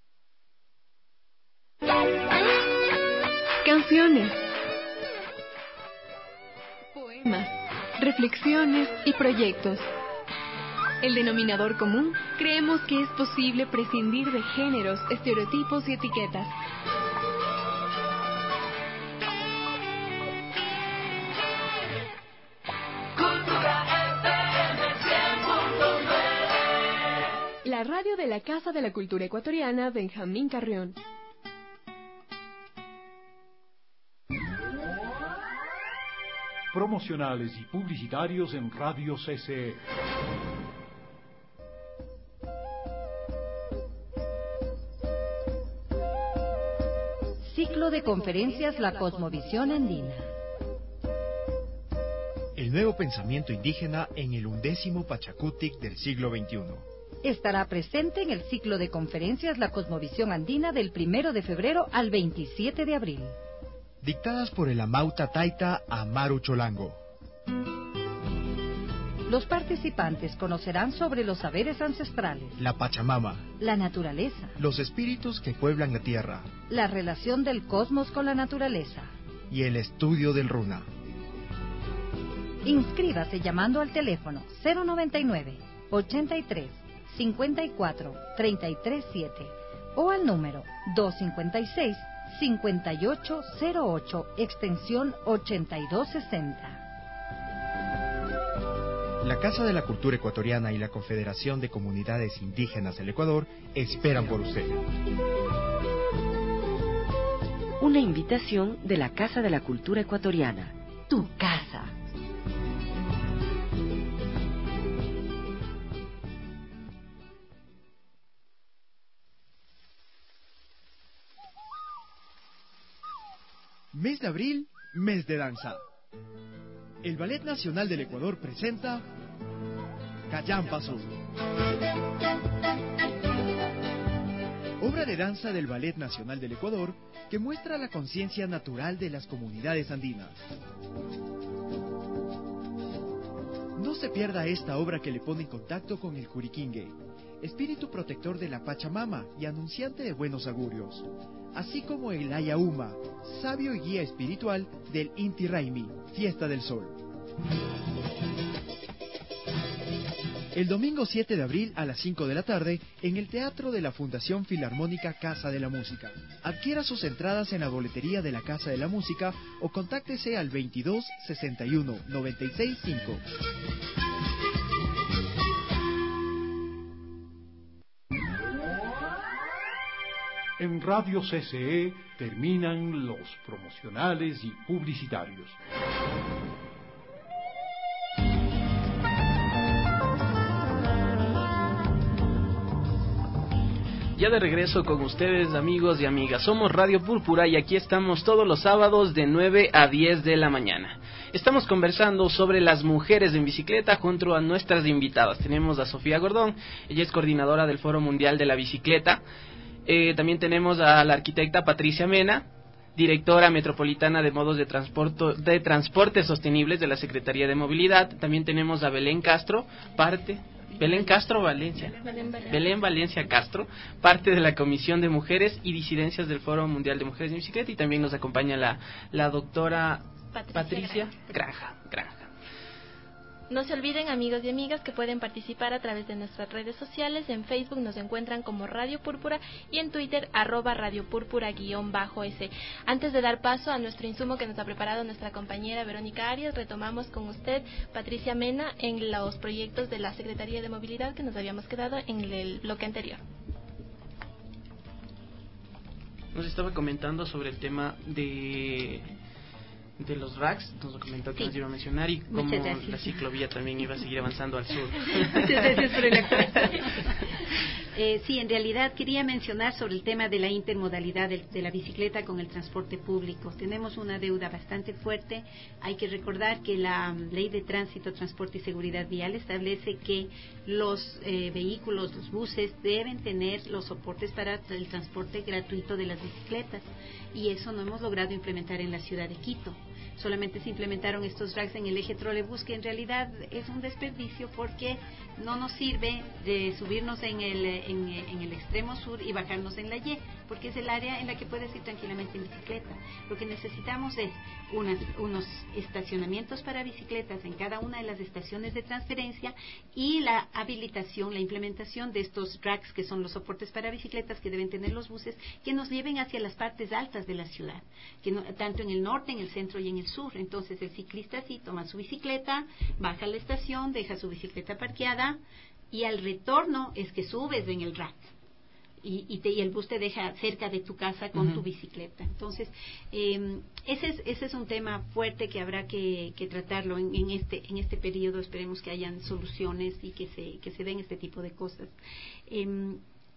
Canciones, poemas, reflexiones y proyectos. El denominador común, creemos que es posible prescindir de géneros, estereotipos y etiquetas. La radio de la Casa de la Cultura Ecuatoriana, Benjamín Carrión. Promocionales y publicitarios en Radio C C E. Ciclo de conferencias La Cosmovisión Andina. El nuevo pensamiento indígena en el undécimo Pachacutic del siglo veintiuno. Estará presente en el ciclo de conferencias La Cosmovisión Andina del primero de febrero al veintisiete de abril. Dictadas por el Amauta Taita Amaru Cholango. Los participantes conocerán sobre los saberes ancestrales, la Pachamama, la naturaleza, los espíritus que pueblan la tierra, la relación del cosmos con la naturaleza y el estudio del runa. Inscríbase llamando al teléfono cero noventa y nueve, ochenta y tres, cincuenta y cuatro, treinta y tres siete o al número dos cincuenta y seis, cincuenta y ocho cero ocho, extensión ochenta y dos sesenta. La Casa de la Cultura Ecuatoriana y la Confederación de Comunidades Indígenas del Ecuador esperan por usted. Una invitación de la Casa de la Cultura Ecuatoriana. Tu casa. Mes de abril, mes de danza. El Ballet Nacional del Ecuador presenta Callampa-Sur, obra de danza del Ballet Nacional del Ecuador que muestra la conciencia natural de las comunidades andinas. No se pierda esta obra que le pone en contacto con el Juriquingue, espíritu protector de la Pachamama y anunciante de buenos augurios, así como el Ayauma, sabio y guía espiritual del Inti Raymi, Fiesta del Sol. El domingo siete de abril a las cinco de la tarde en el Teatro de la Fundación Filarmónica Casa de la Música. Adquiera sus entradas en la boletería de la Casa de la Música o contáctese al veintidós sesenta y uno noventa y seis cinco. En Radio C C E terminan los promocionales y publicitarios. Ya de regreso con ustedes, amigos y amigas. Somos Radio Púrpura y aquí estamos todos los sábados de nueve a diez de la mañana. Estamos conversando sobre las mujeres en bicicleta junto a nuestras invitadas. Tenemos a Sofía Gordón, ella es coordinadora del Foro Mundial de la Bicicleta. Eh, también tenemos a la arquitecta Patricia Mena, directora metropolitana de modos de transporte, de transporte sostenibles de la Secretaría de Movilidad. También tenemos a Belén Castro, parte... Belén Castro Valencia. Belén Valencia. Belén Valencia Castro, parte de la Comisión de Mujeres y Disidencias del Foro Mundial de Mujeres en Bicicleta, y también nos acompaña la, la doctora Patricia, Patricia Granja. Granja. No se olviden, amigos y amigas, que pueden participar a través de nuestras redes sociales. En Facebook nos encuentran como Radio Púrpura y en Twitter arroba Radio Púrpura guión bajo S. Antes de dar paso a nuestro insumo que nos ha preparado nuestra compañera Verónica Arias, retomamos con usted, Patricia Mena, en los proyectos de la Secretaría de Movilidad que nos habíamos quedado en el bloque anterior. Nos estaba comentando sobre el tema de... de los racks, nos comentó que sí nos iba a mencionar, y cómo la ciclovía también iba a seguir avanzando al sur. Muchas gracias por el acuerdo. Eh, sí, en realidad quería mencionar sobre el tema de la intermodalidad de, de la bicicleta con el transporte público. Tenemos una deuda bastante fuerte. Hay que recordar que la Ley de Tránsito, Transporte y Seguridad Vial establece que los eh, vehículos, los buses, deben tener los soportes para el transporte gratuito de las bicicletas. Y eso no hemos logrado implementar en la ciudad de Quito. Solamente se implementaron estos racks en el eje trolebús, que en realidad es un desperdicio porque no nos sirve de subirnos en el, en, en el extremo sur y bajarnos en la Y, porque es el área en la que puedes ir tranquilamente en bicicleta. Lo que necesitamos es unas, unos estacionamientos para bicicletas en cada una de las estaciones de transferencia y la habilitación, la implementación de estos racks, que son los soportes para bicicletas que deben tener los buses, que nos lleven hacia las partes altas de la ciudad, que no, tanto en el norte, en el centro y en el sur. Entonces el ciclista sí toma su bicicleta, baja a la estación, deja su bicicleta parqueada y al retorno es que subes en el rack y, y, te, y el bus te deja cerca de tu casa con uh-huh. tu bicicleta. Entonces eh, ese, es, ese es un tema fuerte que habrá que, que tratarlo en, en este en este periodo. Esperemos que hayan soluciones y que se, que se den este tipo de cosas. Eh,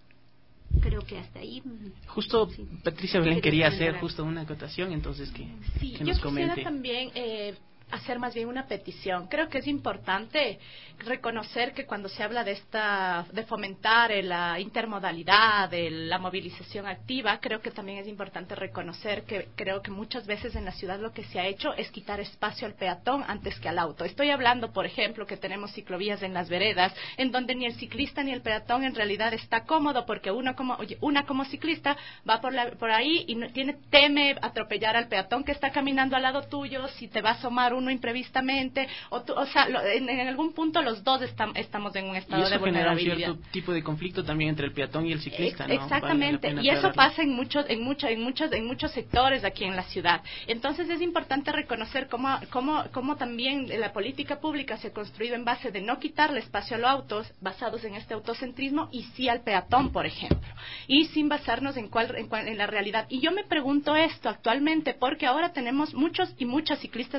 Creo que hasta ahí. Justo sí. Patricia Belén quería hacer justo una acotación, entonces que, sí, que nos comente. Yo quisiera también eh, hacer más bien una petición. Creo que es importante reconocer que cuando se habla de esta, de fomentar la intermodalidad, de la movilización activa, creo que también es importante reconocer que creo que muchas veces en la ciudad lo que se ha hecho es quitar espacio al peatón antes que al auto. Estoy hablando, por ejemplo, que tenemos ciclovías en las veredas, en donde ni el ciclista ni el peatón en realidad está cómodo, porque uno como, oye, una como ciclista va por, la, por ahí y no, tiene, teme atropellar al peatón que está caminando al lado tuyo, si te va a asomar uno imprevistamente, o, tú, o sea, lo, en, en algún punto los dos estam, estamos en un estado de vulnerabilidad. Y eso genera un cierto tipo de conflicto también entre el peatón y el ciclista, ¿no? Exactamente, vale y eso pasa en muchos, en muchos, en muchos, en muchos sectores aquí en la ciudad. Entonces es importante reconocer cómo, cómo, cómo también la política pública se ha construido en base de no quitarle espacio a los autos, basados en este autocentrismo, y sí al peatón, por ejemplo, y sin basarnos en cuál, en, cuál, en la realidad. Y yo me pregunto esto actualmente, porque ahora tenemos muchos y muchas ciclistas en las calles.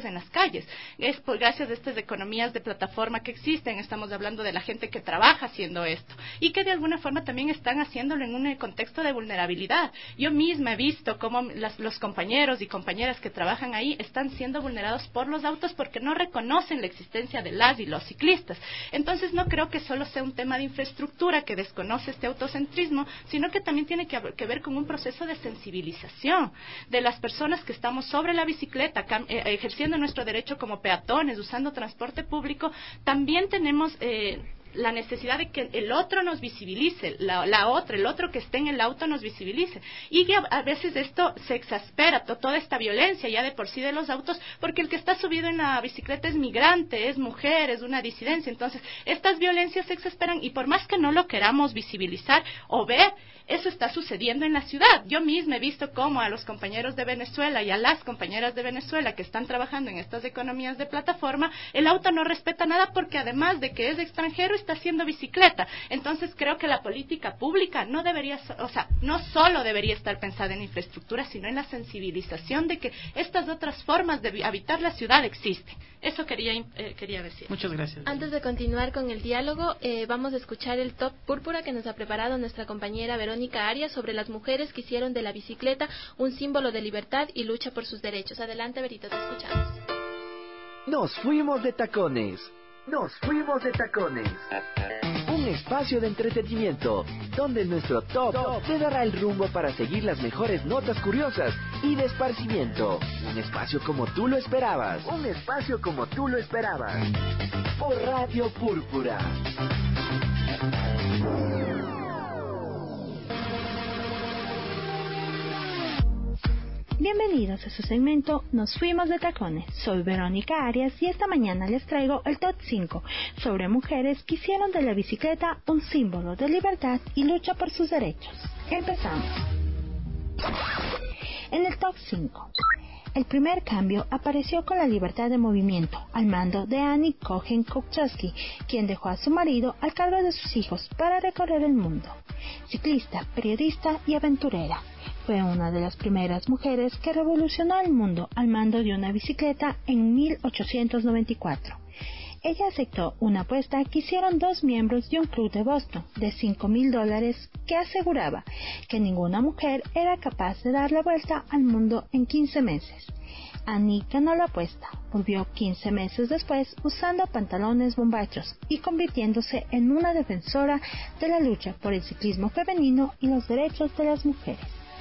calles. Es por gracias a estas economías de plataforma que existen, estamos hablando de la gente que trabaja haciendo esto y que de alguna forma también están haciéndolo en un contexto de vulnerabilidad. Yo misma he visto cómo las, los compañeros y compañeras que trabajan ahí están siendo vulnerados por los autos porque no reconocen la existencia de las y los ciclistas. Entonces no creo que solo sea un tema de infraestructura que desconoce este autocentrismo, sino que también tiene que, que ver con un proceso de sensibilización de las personas que estamos sobre la bicicleta, eh, ejerciendo nuestro derecho como peatones, usando transporte público. También tenemos eh, la necesidad de que el otro nos visibilice, la, la otra, el otro que esté en el auto nos visibilice. Y que a, a veces esto se exaspera, to, toda esta violencia ya de por sí de los autos, porque el que está subido en la bicicleta es migrante, es mujer, es una disidencia. Entonces, estas violencias se exasperan y por más que no lo queramos visibilizar o ver, eso está sucediendo en la ciudad. Yo misma he visto cómo a los compañeros de Venezuela y a las compañeras de Venezuela que están trabajando en estas economías de plataforma, el auto no respeta nada porque además de que es extranjero, está haciendo bicicleta. Entonces creo que la política pública no debería, o sea, no solo debería estar pensada en infraestructura, sino en la sensibilización de que estas otras formas de habitar la ciudad existen. Eso quería, eh, quería decir. Muchas gracias. Antes de continuar con el diálogo, eh, vamos a escuchar el top púrpura que nos ha preparado nuestra compañera Verónica Arias sobre las mujeres que hicieron de la bicicleta un símbolo de libertad y lucha por sus derechos. Adelante, Verito, te escuchamos. Nos fuimos de tacones. Nos fuimos de tacones. Un espacio de entretenimiento donde nuestro top te dará el rumbo para seguir las mejores notas curiosas y de esparcimiento. Un espacio como tú lo esperabas. Un espacio como tú lo esperabas. Por Radio Púrpura. Bienvenidos a su segmento Nos Fuimos de Tacones. Soy Verónica Arias y esta mañana les traigo el top cinco sobre mujeres que hicieron de la bicicleta un símbolo de libertad y lucha por sus derechos. Empezamos. En el top cinco. El primer cambio apareció con la libertad de movimiento, al mando de Annie Cohen-Kochowski, quien dejó a su marido al cargo de sus hijos para recorrer el mundo. Ciclista, periodista y aventurera. Fue una de las primeras mujeres que revolucionó el mundo al mando de una bicicleta en mil ochocientos noventa y cuatro. Ella aceptó una apuesta que hicieron dos miembros de un club de Boston de cinco mil dólares que aseguraba que ninguna mujer era capaz de dar la vuelta al mundo en quince meses. Annie ganó la apuesta, volvió quince meses después usando pantalones bombachos y convirtiéndose en una defensora de la lucha por el ciclismo femenino y los derechos de las mujeres.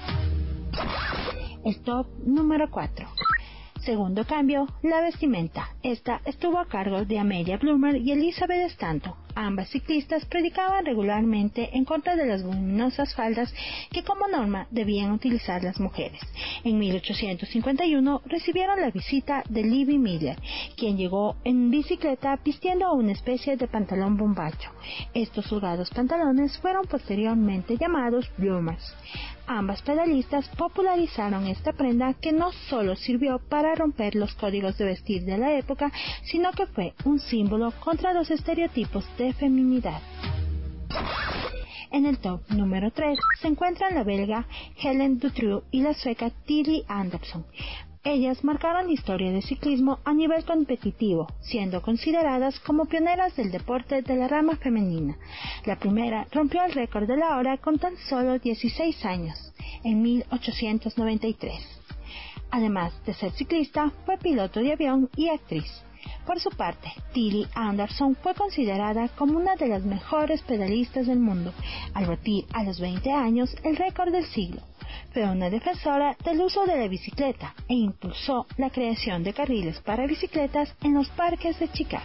El top número cuatro. Segundo cambio, la vestimenta. Esta estuvo a cargo de Amelia Bloomer y Elizabeth Stanton. Ambas ciclistas predicaban regularmente en contra de las voluminosas faldas que como norma debían utilizar las mujeres. En mil ochocientos cincuenta y uno recibieron la visita de Libby Miller, quien llegó en bicicleta vistiendo una especie de pantalón bombacho. Estos holgados pantalones fueron posteriormente llamados bloomers. Ambas pedalistas popularizaron esta prenda que no solo sirvió para romper los códigos de vestir de la época, sino que fue un símbolo contra los estereotipos de feminidad. En el top número tres se encuentran la belga Helen Dutroux y la sueca Tilly Anderson. Ellas marcaron la historia del ciclismo a nivel competitivo, siendo consideradas como pioneras del deporte de la rama femenina. La primera rompió el récord de la hora con tan solo dieciséis años, en mil ochocientos noventa y tres. Además de ser ciclista, fue piloto de avión y actriz. Por su parte, Tilly Anderson fue considerada como una de las mejores pedalistas del mundo, al batir a los veinte años el récord del siglo. Fue una defensora del uso de la bicicleta e impulsó la creación de carriles para bicicletas en los parques de Chicago.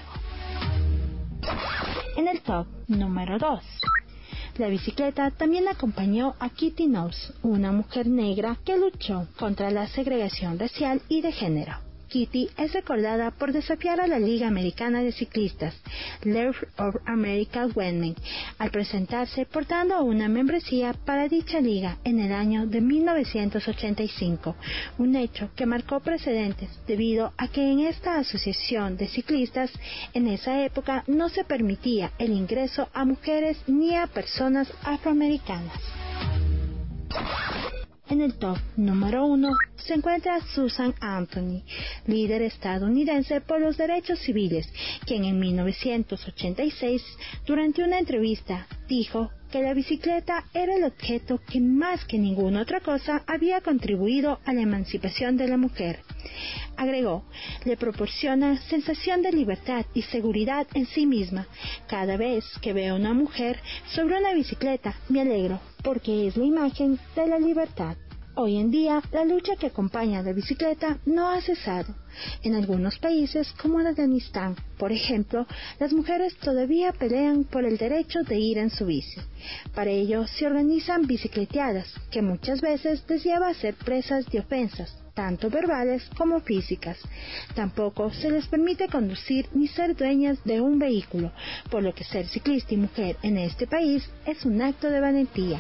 En el top número dos. La bicicleta también acompañó a Kitty Knowles, una mujer negra que luchó contra la segregación racial y de género. Kitty es recordada por desafiar a la Liga Americana de Ciclistas, League of American Women, al presentarse portando una membresía para dicha liga en el año de mil novecientos ochenta y cinco, un hecho que marcó precedentes debido a que en esta asociación de ciclistas en esa época no se permitía el ingreso a mujeres ni a personas afroamericanas. En el top número uno se encuentra Susan Anthony, líder estadounidense por los derechos civiles, quien en mil novecientos ochenta y seis, durante una entrevista, dijo que la bicicleta era el objeto que más que ninguna otra cosa había contribuido a la emancipación de la mujer. Agregó, le proporciona sensación de libertad y seguridad en sí misma. Cada vez que veo a una mujer sobre una bicicleta me alegro, porque es la imagen de la libertad. Hoy en día, la lucha que acompaña a la bicicleta no ha cesado. En algunos países, como en Afganistán, por ejemplo, las mujeres todavía pelean por el derecho de ir en su bici. Para ello, se organizan bicicleteadas, que muchas veces les lleva a ser presas de ofensas, tanto verbales como físicas. Tampoco se les permite conducir ni ser dueñas de un vehículo, por lo que ser ciclista y mujer en este país es un acto de valentía.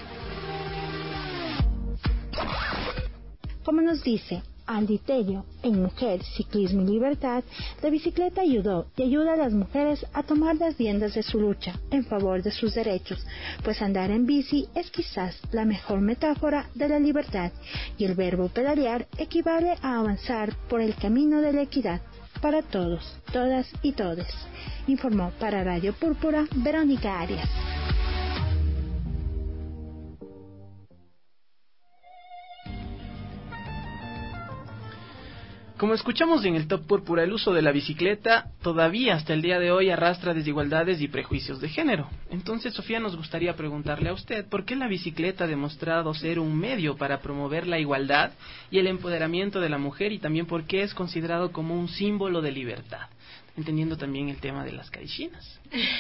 Como nos dice Aldi Tello, en Mujer, Ciclismo y Libertad, la bicicleta ayudó y ayuda a las mujeres a tomar las riendas de su lucha en favor de sus derechos, pues andar en bici es quizás la mejor metáfora de la libertad, y el verbo pedalear equivale a avanzar por el camino de la equidad para todos, todas y todes. Informó para Radio Púrpura Verónica Arias. Como escuchamos en el Top Púrpura, el uso de la bicicleta todavía hasta el día de hoy arrastra desigualdades y prejuicios de género. Entonces, Sofía, nos gustaría preguntarle a usted, ¿por qué la bicicleta ha demostrado ser un medio para promover la igualdad y el empoderamiento de la mujer, y también por qué es considerado como un símbolo de libertad? Entendiendo también el tema de las carishinas.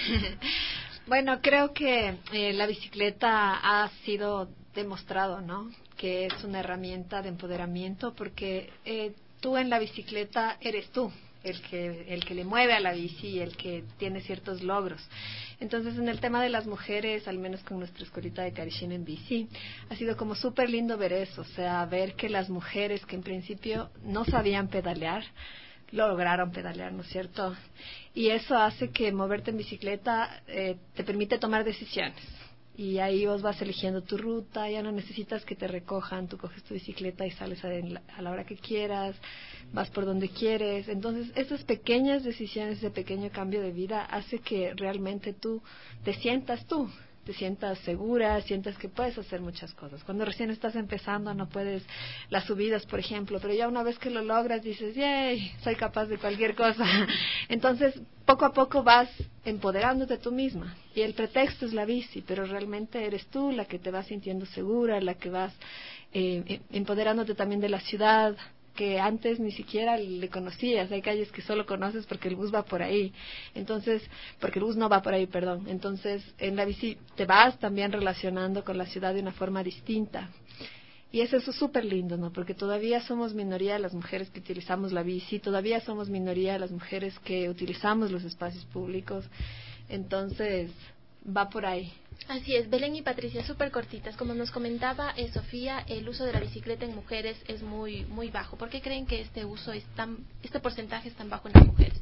Bueno, creo que eh, la bicicleta ha sido demostrado, ¿no?, que es una herramienta de empoderamiento, porque eh, tú en la bicicleta eres tú, el que el que le mueve a la bici, el que tiene ciertos logros. Entonces, en el tema de las mujeres, al menos con nuestra escuelita de Carishin en bici, ha sido como súper lindo ver eso, o sea, ver que las mujeres que en principio no sabían pedalear, lograron pedalear, ¿no es cierto? Y eso hace que moverte en bicicleta eh, te permite tomar decisiones. Y ahí vos vas eligiendo tu ruta, ya no necesitas que te recojan, tú coges tu bicicleta y sales a la, a la hora que quieras, vas por donde quieres. Entonces, esas pequeñas decisiones, ese pequeño cambio de vida hace que realmente tú te sientas tú, te sientas segura, sientas que puedes hacer muchas cosas. Cuando recién estás empezando no puedes las subidas, por ejemplo, pero ya una vez que lo logras dices, ¡yay!, soy capaz de cualquier cosa. Entonces, poco a poco vas empoderándote tú misma, y el pretexto es la bici, pero realmente eres tú la que te vas sintiendo segura, la que vas eh, empoderándote también de la ciudad, que antes ni siquiera le conocías. Hay calles que solo conoces porque el bus va por ahí, entonces, porque el bus no va por ahí, perdón. Entonces, en la bici te vas también relacionando con la ciudad de una forma distinta. Y eso es súper lindo, ¿no? Porque todavía somos minoría las mujeres que utilizamos la bici, todavía somos minoría las mujeres que utilizamos los espacios públicos. Entonces, va por ahí. Así es, Belén y Patricia, súper cortitas. Como nos comentaba eh, Sofía, el uso de la bicicleta en mujeres es muy muy bajo. ¿Por qué creen que este uso es tan, este porcentaje es tan bajo en las mujeres?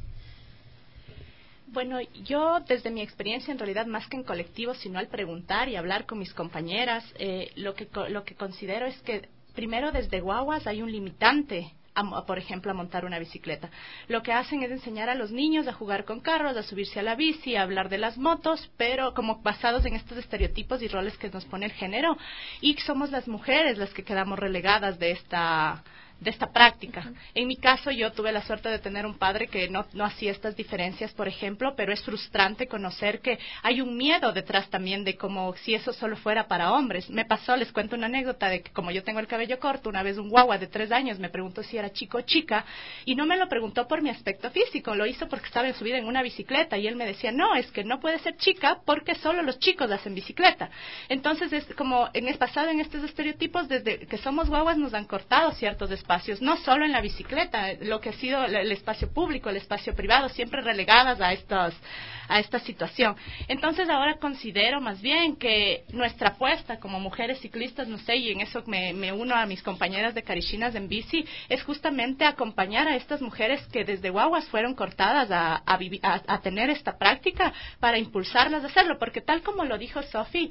Bueno, yo desde mi experiencia, en realidad más que en colectivo, sino al preguntar y hablar con mis compañeras, eh, lo que lo que considero es que primero desde guaguas hay un limitante, a, por ejemplo, a montar una bicicleta. Lo que hacen es enseñar a los niños a jugar con carros, a subirse a la bici, a hablar de las motos, pero como basados en estos estereotipos y roles que nos pone el género, y somos las mujeres las que quedamos relegadas de esta de esta práctica. Uh-huh. En mi caso, yo tuve la suerte de tener un padre que no, no hacía estas diferencias, por ejemplo, pero es frustrante conocer que hay un miedo detrás también de como si eso solo fuera para hombres. Me pasó, les cuento una anécdota de que como yo tengo el cabello corto, una vez un guagua de tres años me preguntó si era chico o chica, y no me lo preguntó por mi aspecto físico, lo hizo porque estaba en su vida en una bicicleta, y él me decía, no, es que no puede ser chica porque solo los chicos hacen bicicleta. Entonces, es como en el pasado, en estos estereotipos, desde que somos guaguas nos han cortado ciertos espacios, no solo en la bicicleta, lo que ha sido el espacio público, el espacio privado, siempre relegadas a estos, a esta situación. Entonces ahora considero más bien que nuestra apuesta como mujeres ciclistas, no sé, y en eso me, me uno a mis compañeras de Carishinas en bici, es justamente acompañar a estas mujeres que desde guaguas fueron cortadas a, a, a, a tener esta práctica, para impulsarlas a hacerlo, porque tal como lo dijo Sofi,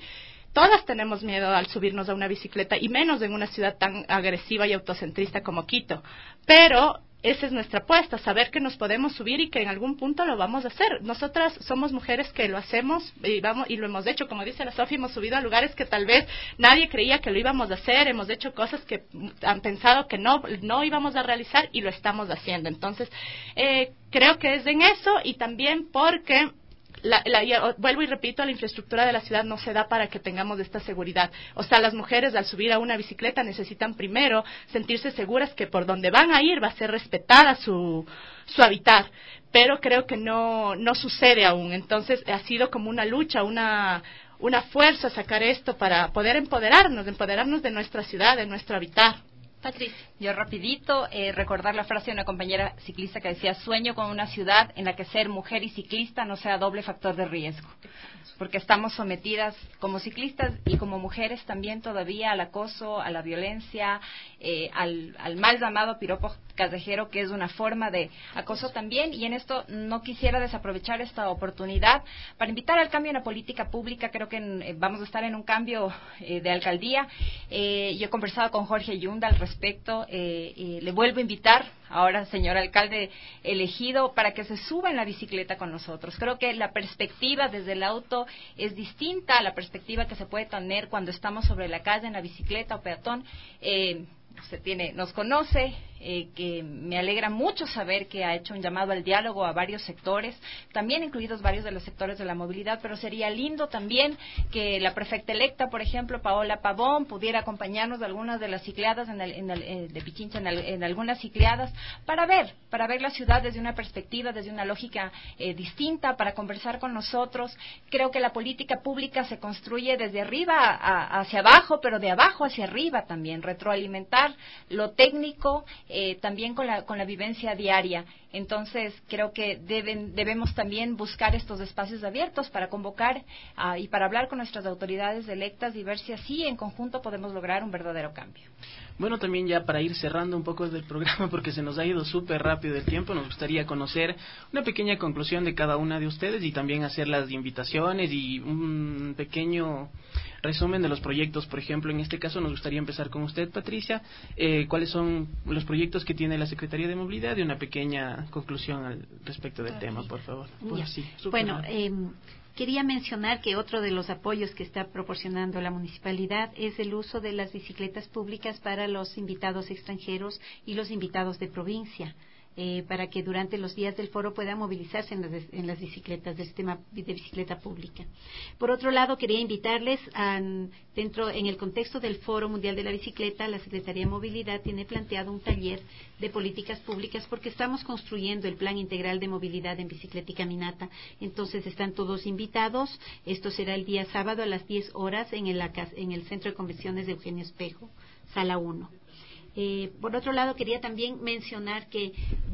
Todas tenemos miedo al subirnos a una bicicleta, y menos en una ciudad tan agresiva y autocentrista como Quito. Pero esa es nuestra apuesta, saber que nos podemos subir y que en algún punto lo vamos a hacer. Nosotras somos mujeres que lo hacemos y vamos y lo hemos hecho, como dice la Sofía, hemos subido a lugares que tal vez nadie creía que lo íbamos a hacer, hemos hecho cosas que han pensado que no, no íbamos a realizar y lo estamos haciendo. Entonces, eh, creo que es en eso, y también porque La, la, ya, vuelvo y repito, la infraestructura de la ciudad no se da para que tengamos esta seguridad. O sea, las mujeres al subir a una bicicleta necesitan primero sentirse seguras que por donde van a ir va a ser respetada su, su hábitat. Pero creo que no, no sucede aún. Entonces ha sido como una lucha, una, una fuerza sacar esto para poder empoderarnos, empoderarnos de nuestra ciudad, de nuestro hábitat. Patricia, yo rapidito, eh, recordar la frase de una compañera ciclista que decía: sueño con una ciudad en la que ser mujer y ciclista no sea doble factor de riesgo, porque estamos sometidas como ciclistas y como mujeres también todavía al acoso, a la violencia, eh, al, al mal llamado piropo callejero, que es una forma de acoso también, y en esto no quisiera desaprovechar esta oportunidad para invitar al cambio en la política pública. Creo que en, eh, vamos a estar en un cambio eh, de alcaldía. Eh, yo he conversado con Jorge Yunda al respecto, eh, eh, le vuelvo a invitar ahora, señor alcalde elegido, para que se suba en la bicicleta con nosotros. Creo que la perspectiva desde el auto es distinta a la perspectiva que se puede tener cuando estamos sobre la calle en la bicicleta o peatón. Eh, usted tiene, nos conoce, eh, que me alegra mucho saber que ha hecho un llamado al diálogo a varios sectores, también incluidos varios de los sectores de la movilidad, pero sería lindo también que la prefecta electa, por ejemplo, Paola Pavón, pudiera acompañarnos de algunas de las cicleadas en el, en el, eh, de Pichincha, en, el, en algunas cicleadas, para ver, para ver la ciudad desde una perspectiva, desde una lógica eh, distinta, para conversar con nosotros. Creo que la política pública se construye desde arriba a, hacia abajo, pero de abajo hacia arriba también, retroalimentar lo técnico, eh, también con la, con la vivencia diaria. Entonces, creo que deben, debemos también buscar estos espacios abiertos para convocar uh, y para hablar con nuestras autoridades electas y ver si así en conjunto podemos lograr un verdadero cambio. Bueno, también ya para ir cerrando un poco del programa, porque se nos ha ido súper rápido el tiempo, nos gustaría conocer una pequeña conclusión de cada una de ustedes y también hacer las invitaciones y un pequeño resumen de los proyectos. Por ejemplo, en este caso nos gustaría empezar con usted, Patricia. Eh, ¿Cuáles son los proyectos que tiene la Secretaría de Movilidad? Y una pequeña conclusión al respecto del tema, por favor. Pues sí, bueno, eh, quería mencionar que otro de los apoyos que está proporcionando la municipalidad es el uso de las bicicletas públicas para los invitados extranjeros y los invitados de provincia. Eh, para que durante los días del foro puedan movilizarse en las, en las bicicletas del sistema de bicicleta pública. Por otro lado, quería invitarles a, dentro, en el contexto del Foro Mundial de la Bicicleta, la Secretaría de Movilidad tiene planteado un taller de políticas públicas porque estamos construyendo el Plan Integral de Movilidad en Bicicleta y Caminata. Entonces, están todos invitados. Esto será el día sábado a las diez horas en el, en el Centro de Convenciones de Eugenio Espejo, Sala uno. Eh, por otro lado, quería también mencionar que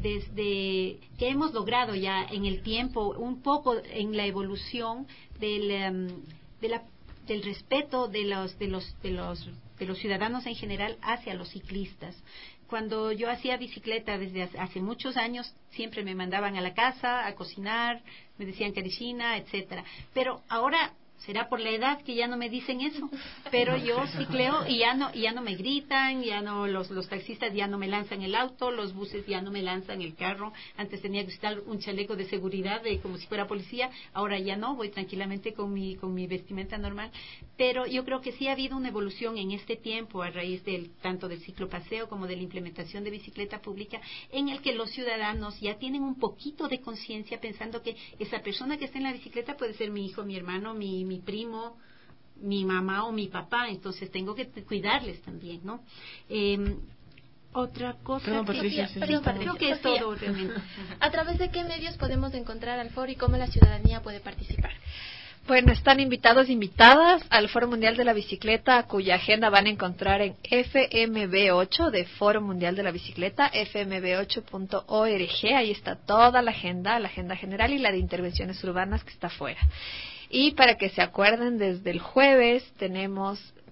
desde que hemos logrado ya en el tiempo un poco en la evolución del, um, de la, del respeto de los, de, los, de, los, de los ciudadanos en general hacia los ciclistas. Cuando yo hacía bicicleta desde hace muchos años, siempre me mandaban a la casa a cocinar, me decían caricina, etcétera. Pero ahora será por la edad que ya no me dicen eso, pero yo cicleo y ya no y ya no me gritan, ya no los los taxistas ya no me lanzan el auto, los buses ya no me lanzan el carro. Antes tenía que usar un chaleco de seguridad de como si fuera policía, ahora ya no, voy tranquilamente con mi con mi vestimenta normal. Pero yo creo que sí ha habido una evolución en este tiempo a raíz del tanto del ciclopaseo como de la implementación de bicicleta pública, en el que los ciudadanos ya tienen un poquito de conciencia pensando que esa persona que está en la bicicleta puede ser mi hijo, mi hermano, mi mi primo, mi mamá o mi papá, entonces tengo que cuidarles también, ¿no? Eh, otra cosa Perdón, que, Patricia, sí, perdón, creo que es Sofía. todo realmente. ¿A través de qué medios podemos encontrar al foro y cómo la ciudadanía puede participar? Bueno, están invitados e invitadas al Foro Mundial de la Bicicleta, cuya agenda van a encontrar en F M B ocho de Foro Mundial de la Bicicleta, f m b ocho punto org. Ahí está toda la agenda, la agenda general y la de intervenciones urbanas que está afuera. Y para que se acuerden, desde el jueves tenemos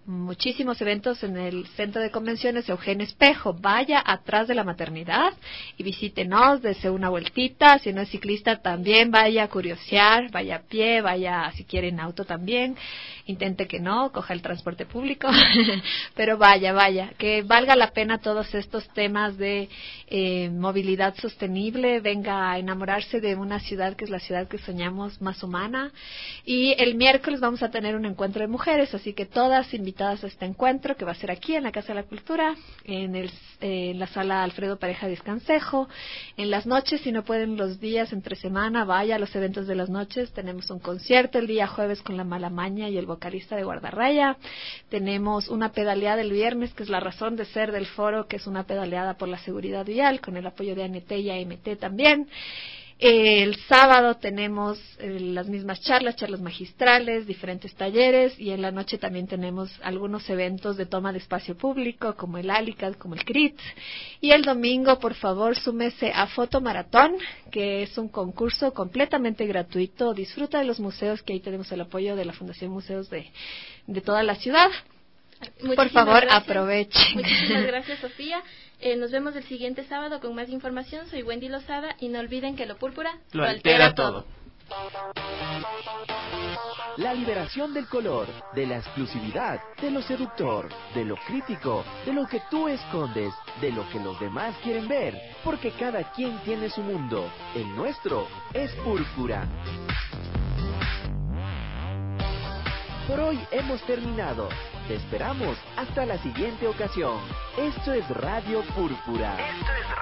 muchísimos eventos en el Centro de Convenciones Eugenio Espejo. Vaya atrás de la maternidad y visítenos, dese una vueltita. Si no es ciclista, también vaya a curiosear, vaya a pie, vaya si quiere en auto también. Intente que no, coja el transporte público, pero vaya, vaya, que valga la pena todos estos temas de eh, movilidad sostenible. Venga a enamorarse de una ciudad que es la ciudad que soñamos, más humana. Y el miércoles vamos a tener un encuentro de mujeres, así que todas invitadas a este encuentro, que va a ser aquí en la Casa de la Cultura, en, el, eh, en la sala Alfredo Pareja Descansejo. En las noches, si no pueden los días entre semana, vaya a los eventos de las noches. Tenemos un concierto el día jueves con La Mala Maña y el vocalista de Guardarraya. Tenemos una pedaleada el viernes, que es la razón de ser del foro, que es una pedaleada por la seguridad vial, con el apoyo de A N T y A M T también. El sábado tenemos eh, las mismas charlas, charlas magistrales, diferentes talleres, y en la noche también tenemos algunos eventos de toma de espacio público, como el ALICAD, como el C R I T. Y el domingo, por favor, súmese a Fotomaratón, que es un concurso completamente gratuito. Disfruta de los museos, que ahí tenemos el apoyo de la Fundación Museos de, de toda la ciudad. Muchísimas por favor, gracias. Aprovechen. Muchísimas gracias, Sofía. Eh, nos vemos el siguiente sábado con más información. Soy Wendy Lozada y no olviden que lo púrpura lo, lo altera, altera todo. La liberación del color, de la exclusividad, de lo seductor, de lo crítico, de lo que tú escondes, de lo que los demás quieren ver, porque cada quien tiene su mundo. El nuestro es púrpura. Por hoy hemos terminado. Te esperamos hasta la siguiente ocasión. Esto es Radio Púrpura. Esto es